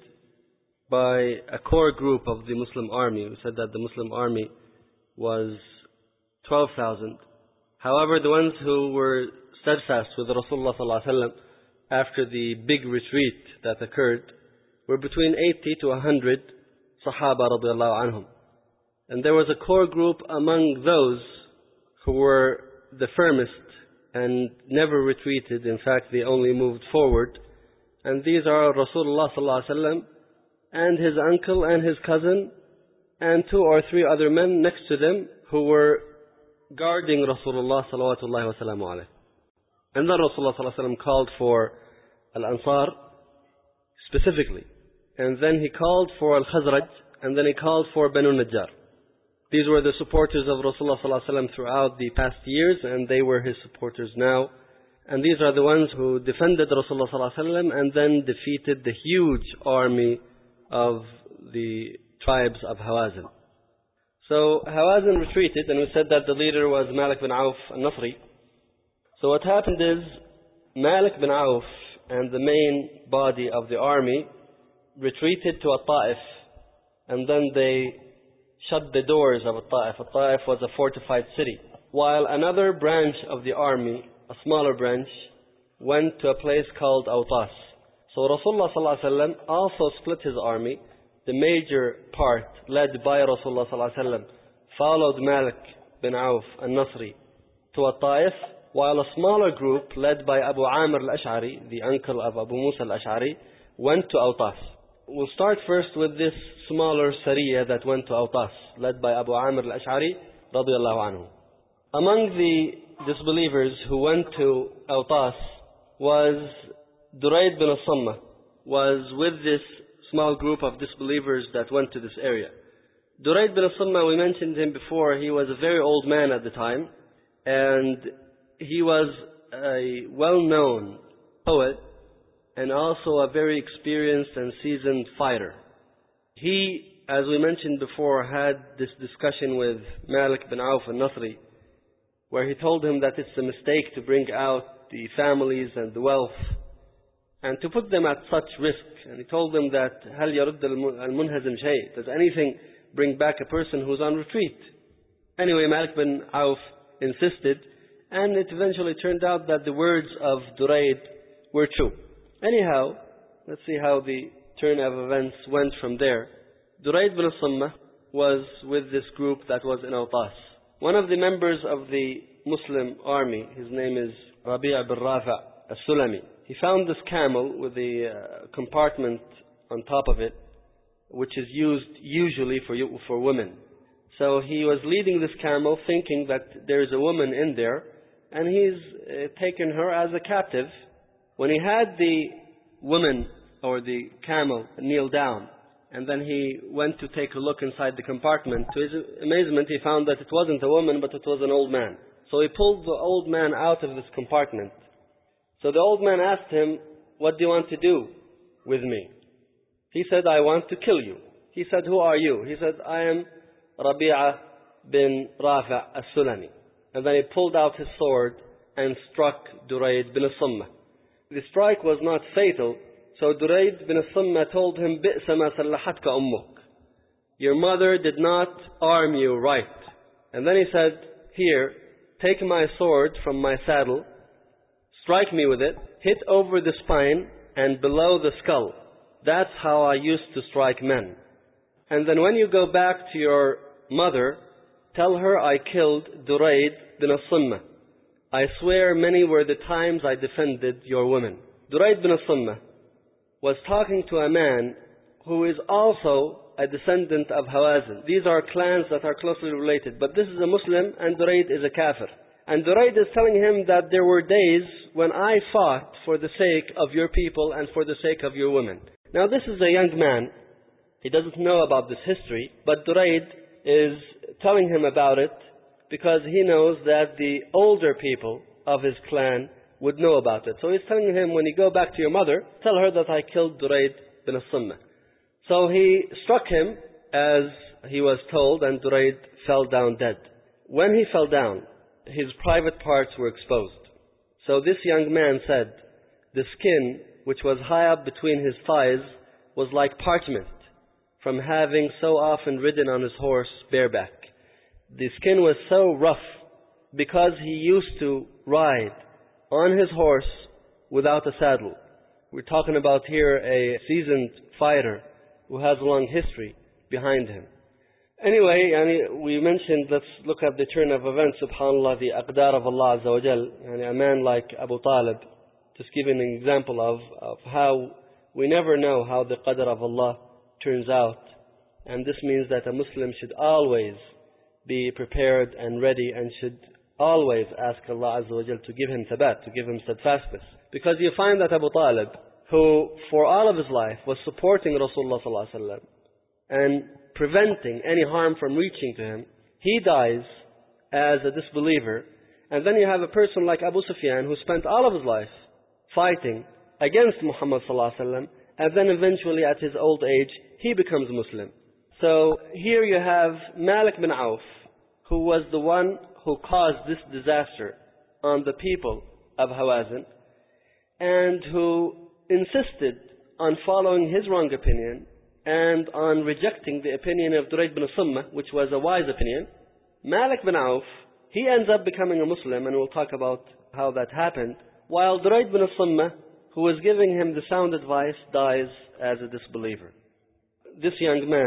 by a core group of the Muslim army. We said that the Muslim army was twelve thousand. However, the ones who were steadfast with Rasulullah sallallahu alaihi wasallam after the big retreat that occurred were between eighty to one hundred Sahaba radiallahu anhum. And there was a core group among those who were the firmest and never retreated. In fact, they only moved forward. And these are Rasulullah sallallahu alaihi wasallam and his uncle and his cousin and two or three other men next to them who were guarding Rasulullah sallallahu alaihi wasallam. And then Rasulullah sallallahu alaihi wasallam called for Al-Ansar specifically. And then he called for Al-Khazraj, and then he called for Banu Najjar. These were the supporters of Rasulullah sallallahu alaihi wasallam throughout the past years, and they were his supporters now. And these are the ones who defended Rasulullah sallallahu alaihi wasallam and then defeated the huge army of the tribes of Hawazin. So Hawazin retreated, and we said that the leader was Malik bin Auf al-Nasri. So what happened is Malik bin Auf and the main body of the army retreated to Al-Ta'if, and then they shut the doors of Al-Ta'if. Al-Ta'if was a fortified city. While another branch of the army, a smaller branch, went to a place called Awtas. So Rasulullah sallallahu alaihi wasallam also split his army. The major part, led by Rasulullah sallallahu alaihi wasallam, followed Malik bin Auf al-Nasri to At-Taif, while a smaller group led by Abu Amr al-Ash'ari, the uncle of Abu Musa al-Ash'ari, went to Awtas. We'll start first with this smaller Sariya that went to Awtas, led by Abu Amr al-Ash'ari radiyallahu anhu. Among the disbelievers who went to Awtas was Durayd bin al-Samma, was with this small group of disbelievers that went to this area. Durayd bin al-Samma, we mentioned him before, he was a very old man at the time, and he was a well-known poet and also a very experienced and seasoned fighter. He, as we mentioned before, had this discussion with Malik bin Auf al-Nasri, where he told him that it's a mistake to bring out the families and the wealth and to put them at such risk. And he told them that هل يرد المنهزم شيء? Does anything bring back a person who's on retreat? Anyway, Malik bin Auf insisted, and it eventually turned out that the words of Durayd were true. Anyhow, let's see how the turn of events went from there. Durayd bin al-Samma was with this group that was in Awtas. One of the members of the Muslim army, his name is Rabi' bin Rafi' al-Sulami. He found this camel with a uh, compartment on top of it, which is used usually for, for women. So he was leading this camel thinking that there is a woman in there, and he's uh, taken her as a captive. When he had the woman or the camel kneel down, and then he went to take a look inside the compartment, to his amazement he found that it wasn't a woman but it was an old man. So he pulled the old man out of this compartment. So the old man asked him, "What do you want to do with me?" He said, "I want to kill you." He said, "Who are you?" He said, "I am Rabi'a bin Rafi' al-Sulami." And then he pulled out his sword and struck Durayd bin al-Samma. The strike was not fatal, so Durayd bin al-Samma told him, بِئْسَ مَا سَلَّحَتْكَ أُمُّكَ. Your mother did not arm you right. And then he said, "Here, take my sword from my saddle, strike me with it, hit over the spine and below the skull. That's how I used to strike men. And then when you go back to your mother, tell her I killed Durayd bin al-Samma. I swear many were the times I defended your women." Durayd bin al-Samma was talking to a man who is also a descendant of Hawazin. These are clans that are closely related, but this is a Muslim and Durayd is a kafir. And Durayd is telling him that there were days when I fought for the sake of your people and for the sake of your women. Now this is a young man. He doesn't know about this history, but Durayd is telling him about it because he knows that the older people of his clan would know about it. So he's telling him, when you go back to your mother, tell her that I killed Durayd bin al-Samma. So he struck him as he was told, and Durayd fell down dead. When he fell down, his private parts were exposed. So this young man said, the skin, which was high up between his thighs, was like parchment from having so often ridden on his horse bareback. The skin was so rough because he used to ride on his horse without a saddle. We're talking about here a seasoned fighter who has a long history behind him. Anyway, yani, we mentioned, let's look at the turn of events, subhanAllah, the aqdar of Allah Azza wa Jal, yani a man like Abu Talib, just giving an example of, of how we never know how the qadr of Allah turns out. And this means that a Muslim should always be prepared and ready, and should always ask Allah Azza wa Jal to give him thabat, to give him steadfastness. Because you find that Abu Talib, who for all of his life was supporting Rasulullah sallallahu alaihi wasallam and preventing any harm from reaching to him, he dies as a disbeliever. And then you have a person like Abu Sufyan who spent all of his life fighting against Muhammad sallallahu alaihi wasallam, and then eventually at his old age he becomes Muslim. So here you have Malik bin Auf, who was the one who caused this disaster on the people of Hawazin, and who insisted on following his wrong opinion and on rejecting the opinion of Durayd bin al-Samma, which was a wise opinion. Malik bin Auf, he ends up becoming a Muslim, and we'll talk about how that happened, while Durayd bin al-Samma, who was giving him the sound advice, dies as a disbeliever. This young man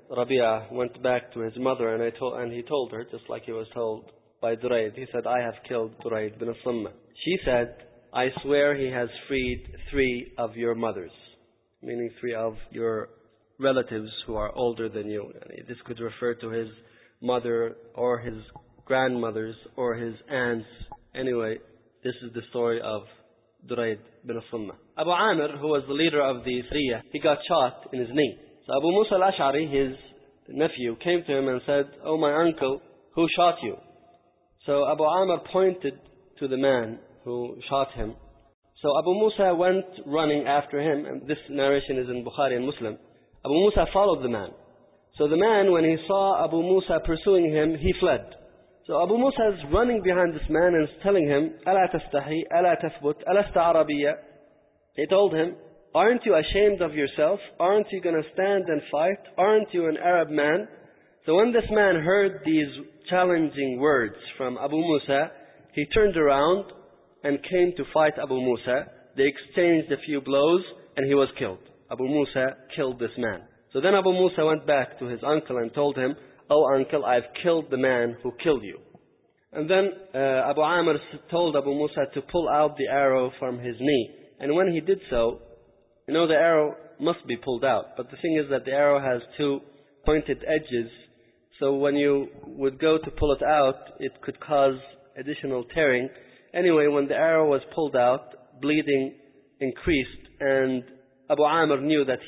Rabi'ah went back to his mother and, I told, and he told her, just like he was told by Durayd, he said, I have killed Durayd bin al-Simma. She said, I swear he has freed three of your mothers, meaning three of your relatives who are older than you. This could refer to his mother or his grandmothers or his aunts. Anyway, this is the story of Durayd bin al-Simma. Abu Amir, who was the leader of the Sariyah, he got shot in his knee. So Abu Musa al-Ash'ari, his nephew, came to him and said, oh my uncle, who shot you? So Abu Amir pointed to the man who shot him. So Abu Musa went running after him, and this narration is in Bukhari and Muslim. Abu Musa followed the man. So the man, when he saw Abu Musa pursuing him, he fled. So Abu Musa is running behind this man and is telling him, أَلَا تَسْتَحِي أَلَا تَثْبُتْ أَلَسْتَ عَرَبِيًّا. He told him, aren't you ashamed of yourself? Aren't you going to stand and fight? Aren't you an Arab man? So when this man heard these challenging words from Abu Musa, he turned around and came to fight Abu Musa. They exchanged a few blows and he was killed. Abu Musa killed this man. So then Abu Musa went back to his uncle and told him, oh uncle, I've killed the man who killed you. And then uh, Abu Amir told Abu Musa to pull out the arrow from his knee. And when he did so, you know the arrow must be pulled out. But the thing is that the arrow has two pointed edges. So when you would go to pull it out, it could cause additional tearing. Anyway, when the arrow was pulled out, bleeding increased. And Abu Amir knew that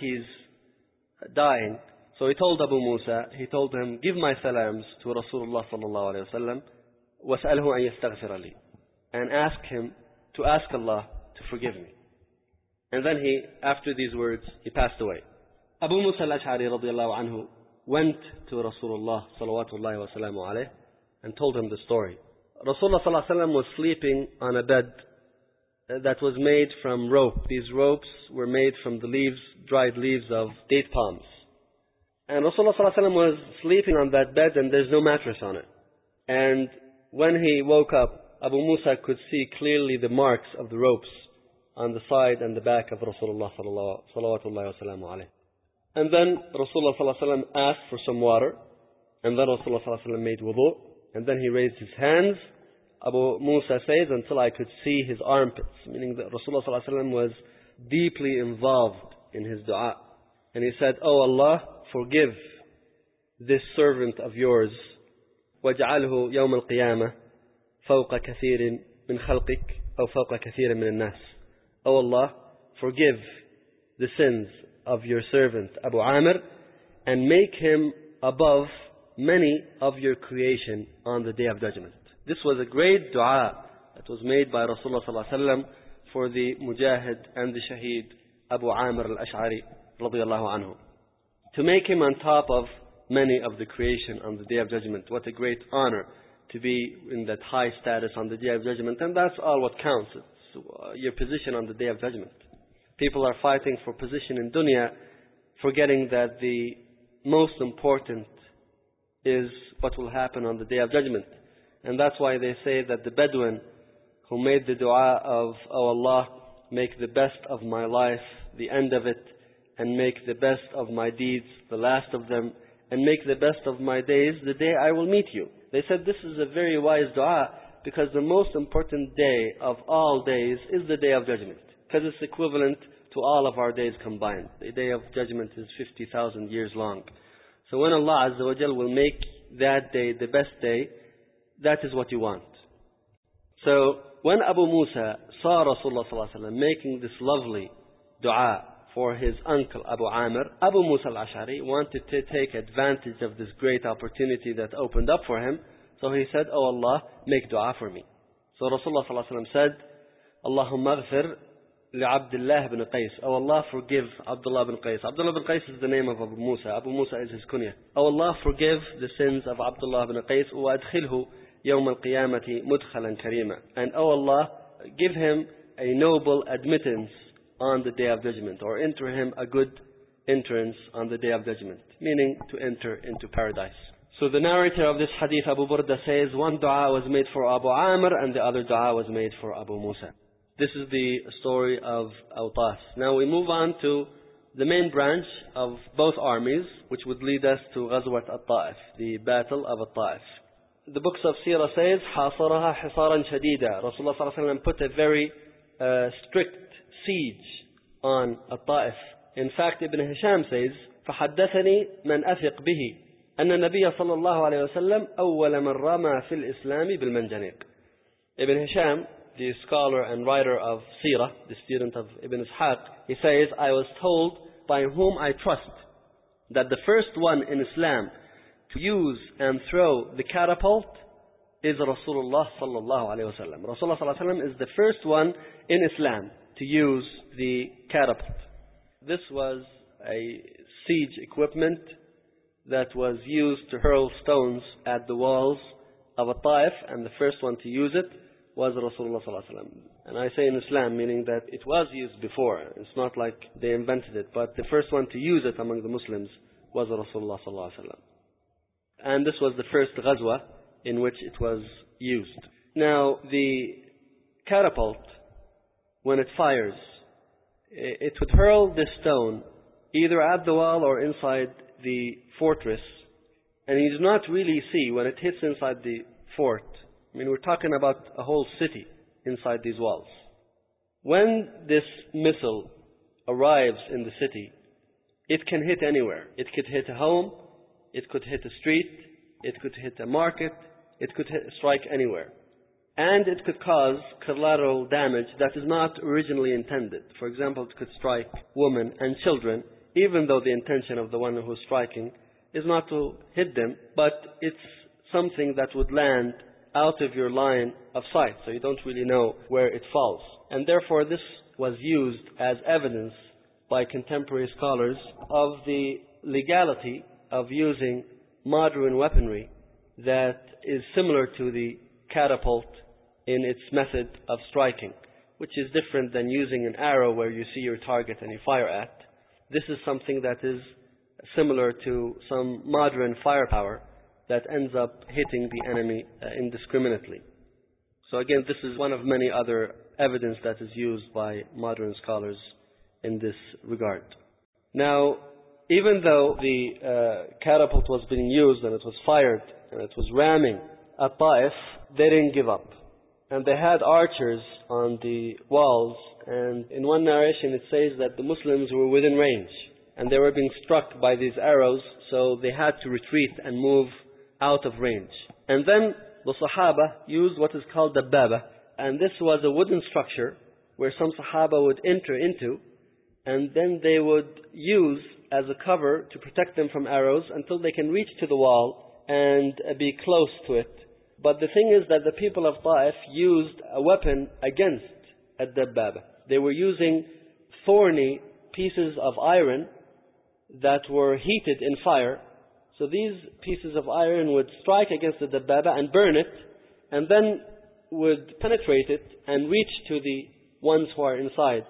he's dying. So he told Abu Musa, he told him, give my salams to Rasulullah sallallahu alayhi wa sallam, وَاسْأَلْهُ أَن يَسْتَغْفِرَ لِي, and ask him to ask Allah to forgive me. And then he, after these words, he passed away. Abu Musa al-Ash'ari radiallahu anhu went to Rasulullah sallallahu wa sallam alayhi and told him the story. Rasulullah sallallahu alayhi wa sallam was sleeping on a bed that was made from rope. These ropes were made from the leaves, dried leaves of date palms. And Rasulullah sallallahu alaihi wasallam was sleeping on that bed and there's no mattress on it. And when he woke up, Abu Musa could see clearly the marks of the ropes on the side and the back of Rasulullah sallallahu alaihi wasallam. And then Rasulullah sallallahu alaihi wasallam asked for some water. And then Rasulullah sallallahu alaihi wasallam made wudu. And then he raised his hands. Abu Musa says, until I could see his armpits. Meaning that Rasulullah sallallahu alaihi wasallam was deeply involved in his dua. And he said, oh Allah, forgive this servant of yours, وَاجْعَلْهُ يَوْمَ الْقِيَامَةِ فَوْقَ كَثِيرٍ مِنْ خَلْقِكَ أو فوق كثير من الناس. O Allah, forgive the sins of your servant Abu Amir and make him above many of your creation on the Day of Judgment. This was a great dua that was made by Rasulullah sallallahu alaihi wasallam for the Mujahid and the Shaheed Abu Amir al-Ash'ari radiyallahu anhu, to make him on top of many of the creation on the Day of Judgment. What a great honor to be in that high status on the Day of Judgment. And that's all what counts. It's your position on the Day of Judgment. People are fighting for position in dunya, forgetting that the most important is what will happen on the Day of Judgment. And that's why they say that the Bedouin who made the dua of, oh Allah, make the best of my life, the end of it, and make the best of my deeds, the last of them, and make the best of my days, the day I will meet you. They said this is a very wise dua because the most important day of all days is the Day of Judgment, because it's equivalent to all of our days combined. The Day of Judgment is fifty thousand years long. So when Allah Azza wa Jal will make that day the best day, that is what you want. So when Abu Musa saw Rasulullah sallallahu alaihi wasallam making this lovely dua for his uncle Abu Amir, Abu Musa al-Ash'ari wanted to take advantage of this great opportunity that opened up for him. So he said, oh Allah, make dua for me. So Rasulullah sallallahu alaihi wasallam said, Allahumma ghfir li'Abdullah ibn Qais. Oh Allah, forgive Abdullah ibn Qais. Abdullah ibn Qais is the name of Abu Musa. Abu Musa is his kunya. Oh Allah, forgive the sins of Abdullah ibn Qais. وَأَدْخِلْهُ يَوْمَ الْقِيَامَةِ مُدْخَلًا كَرِيمًا. And oh Allah, give him a noble admittance on the Day of Judgment, or enter him a good entrance on the Day of Judgment, meaning to enter into paradise. So the narrator of this hadith, Abu Burda, says one dua was made for Abu Amir and the other dua was made for Abu Musa. This is the story of Awtas. Now we move on to the main branch of both armies, which would lead us to Ghazwat al-Ta'if, the Battle of al-Ta'if. The books of Sirah says, حَاصَرَهَا حِصَارًا شَدِيدًا. Rasulullah sallallahu alayhi wa sallam put a very uh, strict siege on al-Ta'if. In fact, Ibn Hisham says, فَحَدَّثَنِي مَنْ أَثِقْ بِهِ أَنَّ النَّبِيَّ صلى الله عليه وسلم أول من رمى في الإسلام بالمنجنيق. Ibn Hisham, the scholar and writer of Sirah, the student of Ibn Ishaq, he says, I was told by whom I trust that the first one in Islam to use and throw the catapult is Rasulullah sallallahu alayhi wa sallam. Rasulullah sallallahu alayhi wa sallam is the first one in Islam to use the catapult. This was a siege equipment that was used to hurl stones at the walls of a Ta'if, and the first one to use it was Rasulullah sallallahu alaihi wasallam. And I say in Islam, meaning that it was used before. It's not like they invented it, but the first one to use it among the Muslims was Rasulullah sallallahu alaihi wasallam. And this was the first ghazwa in which it was used. Now, the catapult, when it fires, it would hurl this stone either at the wall or inside the fortress, and you do not really see when it hits inside the fort. I mean, we're talking about a whole city inside these walls. When this missile arrives in the city, it can hit anywhere. It could hit a home, it could hit a street, it could hit a market, it could hit, strike anywhere. And it could cause collateral damage that is not originally intended. For example, it could strike women and children, even though the intention of the one who's striking is not to hit them, but it's something that would land out of your line of sight, so you don't really know where it falls. And therefore this was used as evidence by contemporary scholars of the legality of using modern weaponry that is similar to the catapult in its method of striking, which is different than using an arrow where you see your target and you fire at. This is something that is similar to some modern firepower that ends up hitting the enemy uh, indiscriminately. So again, this is one of many other evidence that is used by modern scholars in this regard. Now, even though the uh, catapult was being used and it was fired and it was ramming at Ta'if, they didn't give up. And they had archers on the walls, and in one narration it says that the Muslims were within range and they were being struck by these arrows, so they had to retreat and move out of range. And then the Sahaba used what is called the Baba, and this was a wooden structure where some Sahaba would enter into, and then they would use as a cover to protect them from arrows until they can reach to the wall and be close to it. But the thing is that the people of Ta'if used a weapon against ad-Dabbaba. They were using thorny pieces of iron that were heated in fire. So these pieces of iron would strike against the Dabbaba and burn it, and then would penetrate it and reach to the ones who are inside.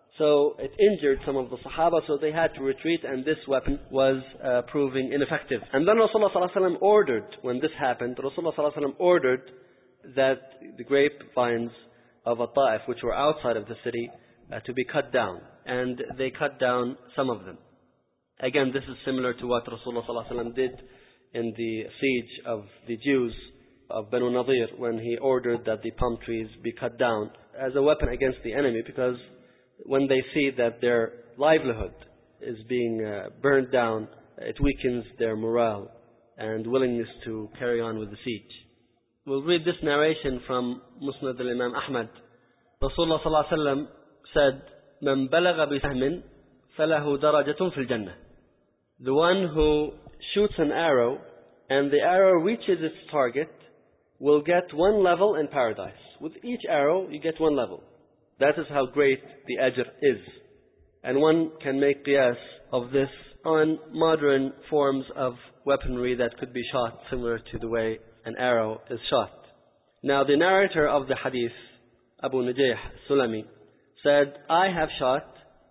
So it injured some of the Sahaba, so they had to retreat, and this weapon was uh, proving ineffective. And then Rasulullah sallallahu alaihi wasallam ordered, when this happened, Rasulullah sallallahu alaihi wasallam ordered that the grapevines of Al-Ta'if, which were outside of the city, uh, to be cut down. And they cut down some of them. Again, this is similar to what Rasulullah sallallahu alaihi wasallam did in the siege of the Jews of Banu Nadir, when he ordered that the palm trees be cut down as a weapon against the enemy, because when they see that their livelihood is being uh, burned down, it weakens their morale and willingness to carry on with the siege. We'll read this narration from Musnad al-Imam Ahmad. Rasulullah sallallahu alaihi wasallam said, "Man balagha bi sahmin falahu darajatun fil jannah." The one who shoots an arrow and the arrow reaches its target will get one level in paradise. With each arrow, you get one level. That is how great the ajr is. And one can make qiyas of this on modern forms of weaponry that could be shot similar to the way an arrow is shot. Now the narrator of the hadith, Abu Najih Sulami, said, I have shot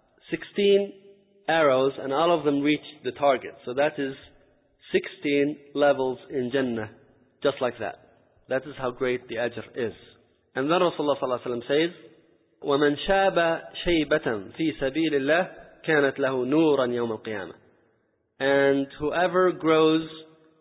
sixteen arrows and all of them reached the target. So that is sixteen levels in Jannah, just like that. That is how great the ajr is. And then Rasulullah sallallahu alaihi wasallam says, وَمَنْ شَابَ شَيْبَةً فِي سَبِيلِ اللَّهِ كانت له نورا يوم القيامة. And whoever grows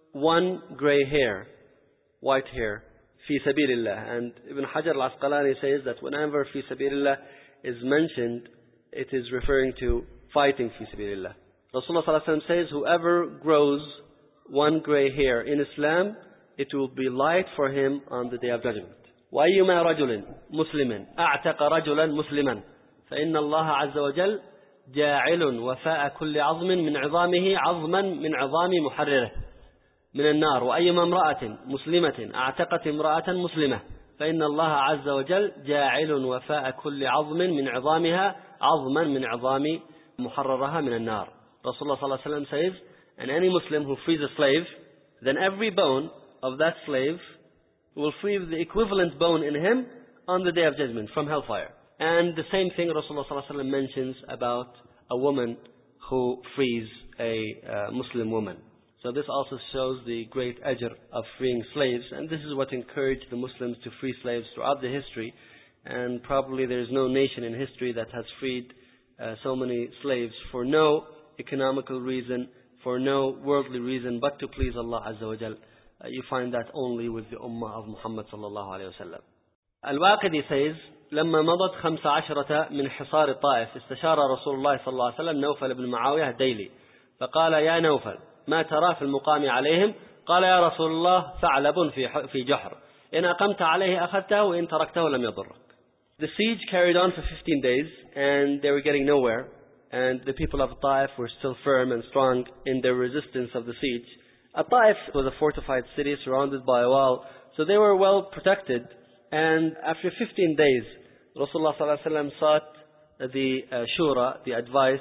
one grey hair, white hair, في سبيل الله. And Ibn Hajar al-Asqalani says that whenever في سبيل الله is mentioned, it is referring to fighting في سبيل الله. Rasulullah sallallahu alaihi wasallam says, whoever grows one grey hair in Islam, it will be light for him on the day of judgment. وأيما رجل مسلم أعتق رجلا مسلما فإن الله عز وجل جاعل وفاء كل عظم من عظامه عظما من عظام محرره من النار. وأيما امرأة مسلمة أعتقت امرأة مسلمة فإن الله عز وجل جاعل وفاء كل عظم من عظامها عظما من عظام محررها من النار. Rasulullah sallallahu alaihi wasallam says, and any Muslim who frees a slave, then every bone of that slave will free the equivalent bone in him on the day of judgment from hellfire. And the same thing Rasulullah sallallahu alaihi wasallam mentions about a woman who frees a uh, Muslim woman. So this also shows the great ajr of freeing slaves, and this is what encouraged the Muslims to free slaves throughout the history. And probably there is no nation in history that has freed uh, so many slaves for no economical reason, for no worldly reason, but to please Allah Azza wa Jal. Uh, you find that only with the Ummah of Muhammad sallallahu alayhi wa sallam. Al-Waqidi says, لما مضت خمس عشرة من حصار الطائف استشار رسول الله صلى الله عليه وسلم نوفل بن معاوية الديلي فقال يا نوفل ما ترى في المقام عليهم؟ قال يا رسول الله ثعلب في في جحر إن أقمت عليه أخذته وإن تركته لم يضرك. The siege carried on for fifteen days and they were getting nowhere, and the people of Taif were still firm and strong in their resistance of the siege. Taif was a fortified city surrounded by a wall, so they were well protected. And after fifteen days, Rasulullah sallallahu alaihi wasallam sought the uh, shura, the advice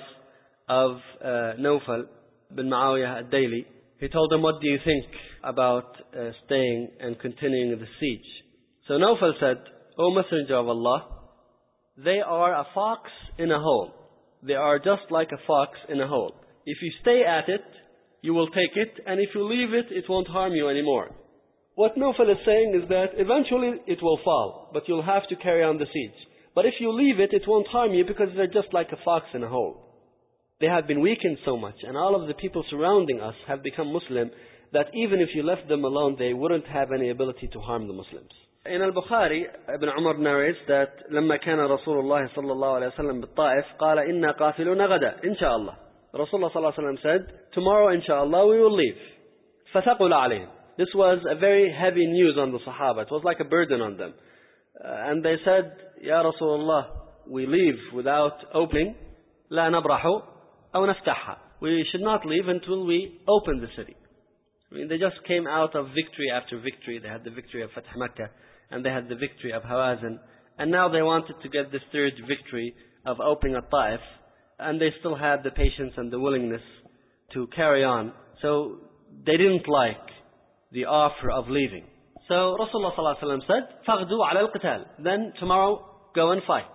of uh, Nawfal bin Muawiyah ad-Daili. He told him, what do you think about uh, staying and continuing the siege? So Nawfal said, O Messenger of Allah, they are a fox in a hole. They are just like a fox in a hole. If you stay at it, you will take it, and if you leave it, it won't harm you anymore. What Nawfal is saying is that eventually it will fall, but you'll have to carry on the siege. But if you leave it, it won't harm you because they're just like a fox in a hole. They have been weakened so much, and all of the people surrounding us have become Muslim, that even if you left them alone, they wouldn't have any ability to harm the Muslims. In al-Bukhari, Ibn Umar narrates that لما كان رسول الله صلى الله عليه وسلم بالطائف قال إنا قافلون غدا إن شاء الله. Rasulullah صلى الله عليه وسلم said, tomorrow inshallah we will leave. فثقل عليهم. This was a very heavy news on the Sahaba. It was like a burden on them. Uh, and they said, Ya Rasulullah, we leave without opening. لا نبرح أو نفتحها. We should not leave until we open the city. I mean, they just came out of victory after victory. They had the victory of Fath Makkah, and they had the victory of Hawazin. And now they wanted to get this third victory of opening a Taif. And they still had the patience and the willingness to carry on. So they didn't like the offer of leaving. So Rasulullah sallallahu alaihi wasallam said, فَغْدُوا عَلَى الْقِتَالِ. Then tomorrow, go and fight.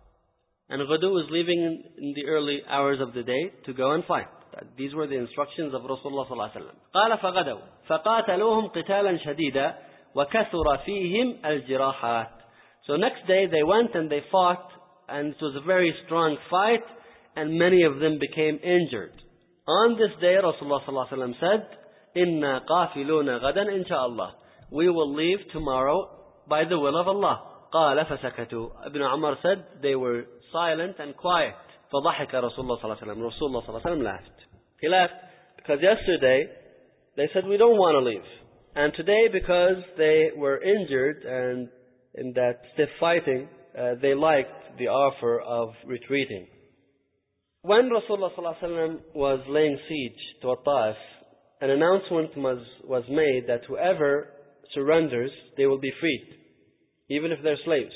And Ghudu was leaving in, in the early hours of the day to go and fight. These were the instructions of Rasulullah sallallahu alaihi wasallam. قال فغدوا فقاتلوهم قتالا شديدا وكثر فيهم الجراحات. So next day they went and they fought, and it was a very strong fight, and many of them became injured. On this day, Rasulullah sallallahu alaihi wasallam said, إِنَّا قَافِلُونَ غَدًا إِنْ شَاءَ اللَّهِ. We will leave tomorrow by the will of Allah. قال فسكتوا. Ibn Umar said they were silent and quiet. فضحك رسول الله صلى الله عليه وسلم. Rasulullah صلى الله عليه وسلم laughed. He laughed because yesterday they said we don't want to leave, and today because they were injured and in that stiff fighting, uh, they liked the offer of retreating. When Rasulullah صلى الله عليه وسلم was laying siege to Taif, an announcement was, was made that whoever surrenders, they will be freed, even if they're slaves.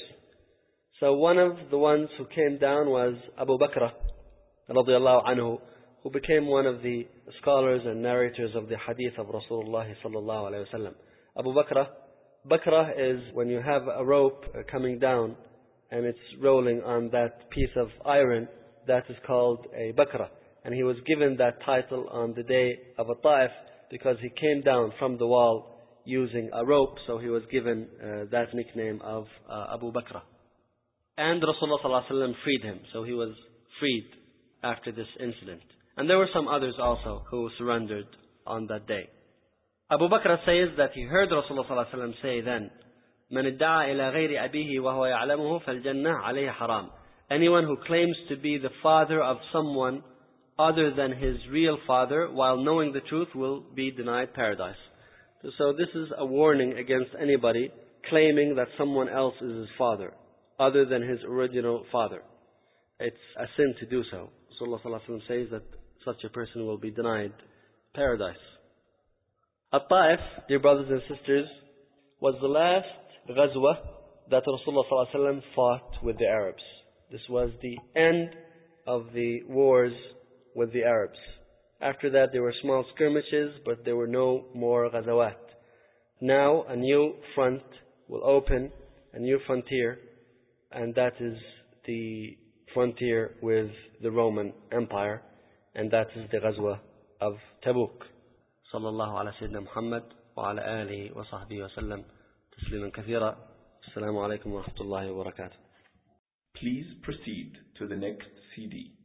So one of the ones who came down was Abu Bakr radiallahu anhu, who became one of the scholars and narrators of the hadith of Rasulullah sallallahu alayhi wa sallam. Abu Bakr, Bakra is when you have a rope coming down and it's rolling on that piece of iron, that is called a Bakra. And he was given that title on the day of a Taif because he came down from the wall using a rope, so he was given uh, that nickname of uh, Abu Bakr. And Rasulullah sallallahu alaihi wasallam freed him, so he was freed after this incident. And there were some others also who surrendered on that day. Abu Bakr says that he heard Rasulullah sallallahu alaihi wasallam say then, "Man idda'a ila ghayri abihi wa huwa ya'lamuhu fal-jannah alayhi haram." Anyone who claims to be the father of someone other than his real father while knowing the truth will be denied paradise. So this is a warning against anybody claiming that someone else is his father other than his original father. It's a sin to do so. Rasulullah sallallahu alaihi wasallam says that such a person will be denied paradise. At-Ta'if, dear brothers and sisters, was the last ghazwa that Rasulullah sallallahu alaihi wasallam fought with the Arabs. This was the end of the wars with the Arabs. After that there were small skirmishes, but there were no more ghazawat. Now a new front will open, a new frontier, and that is the frontier with the Roman Empire, and that is the ghazwa of Tabuk. Sallallahu ala Sayyidina Muhammad wa ala alihi wa sahbihi wa sallam tasliman kathira. Assalamu alaikum wa rahmatullahi wa barakatuh. Please proceed to the next C D.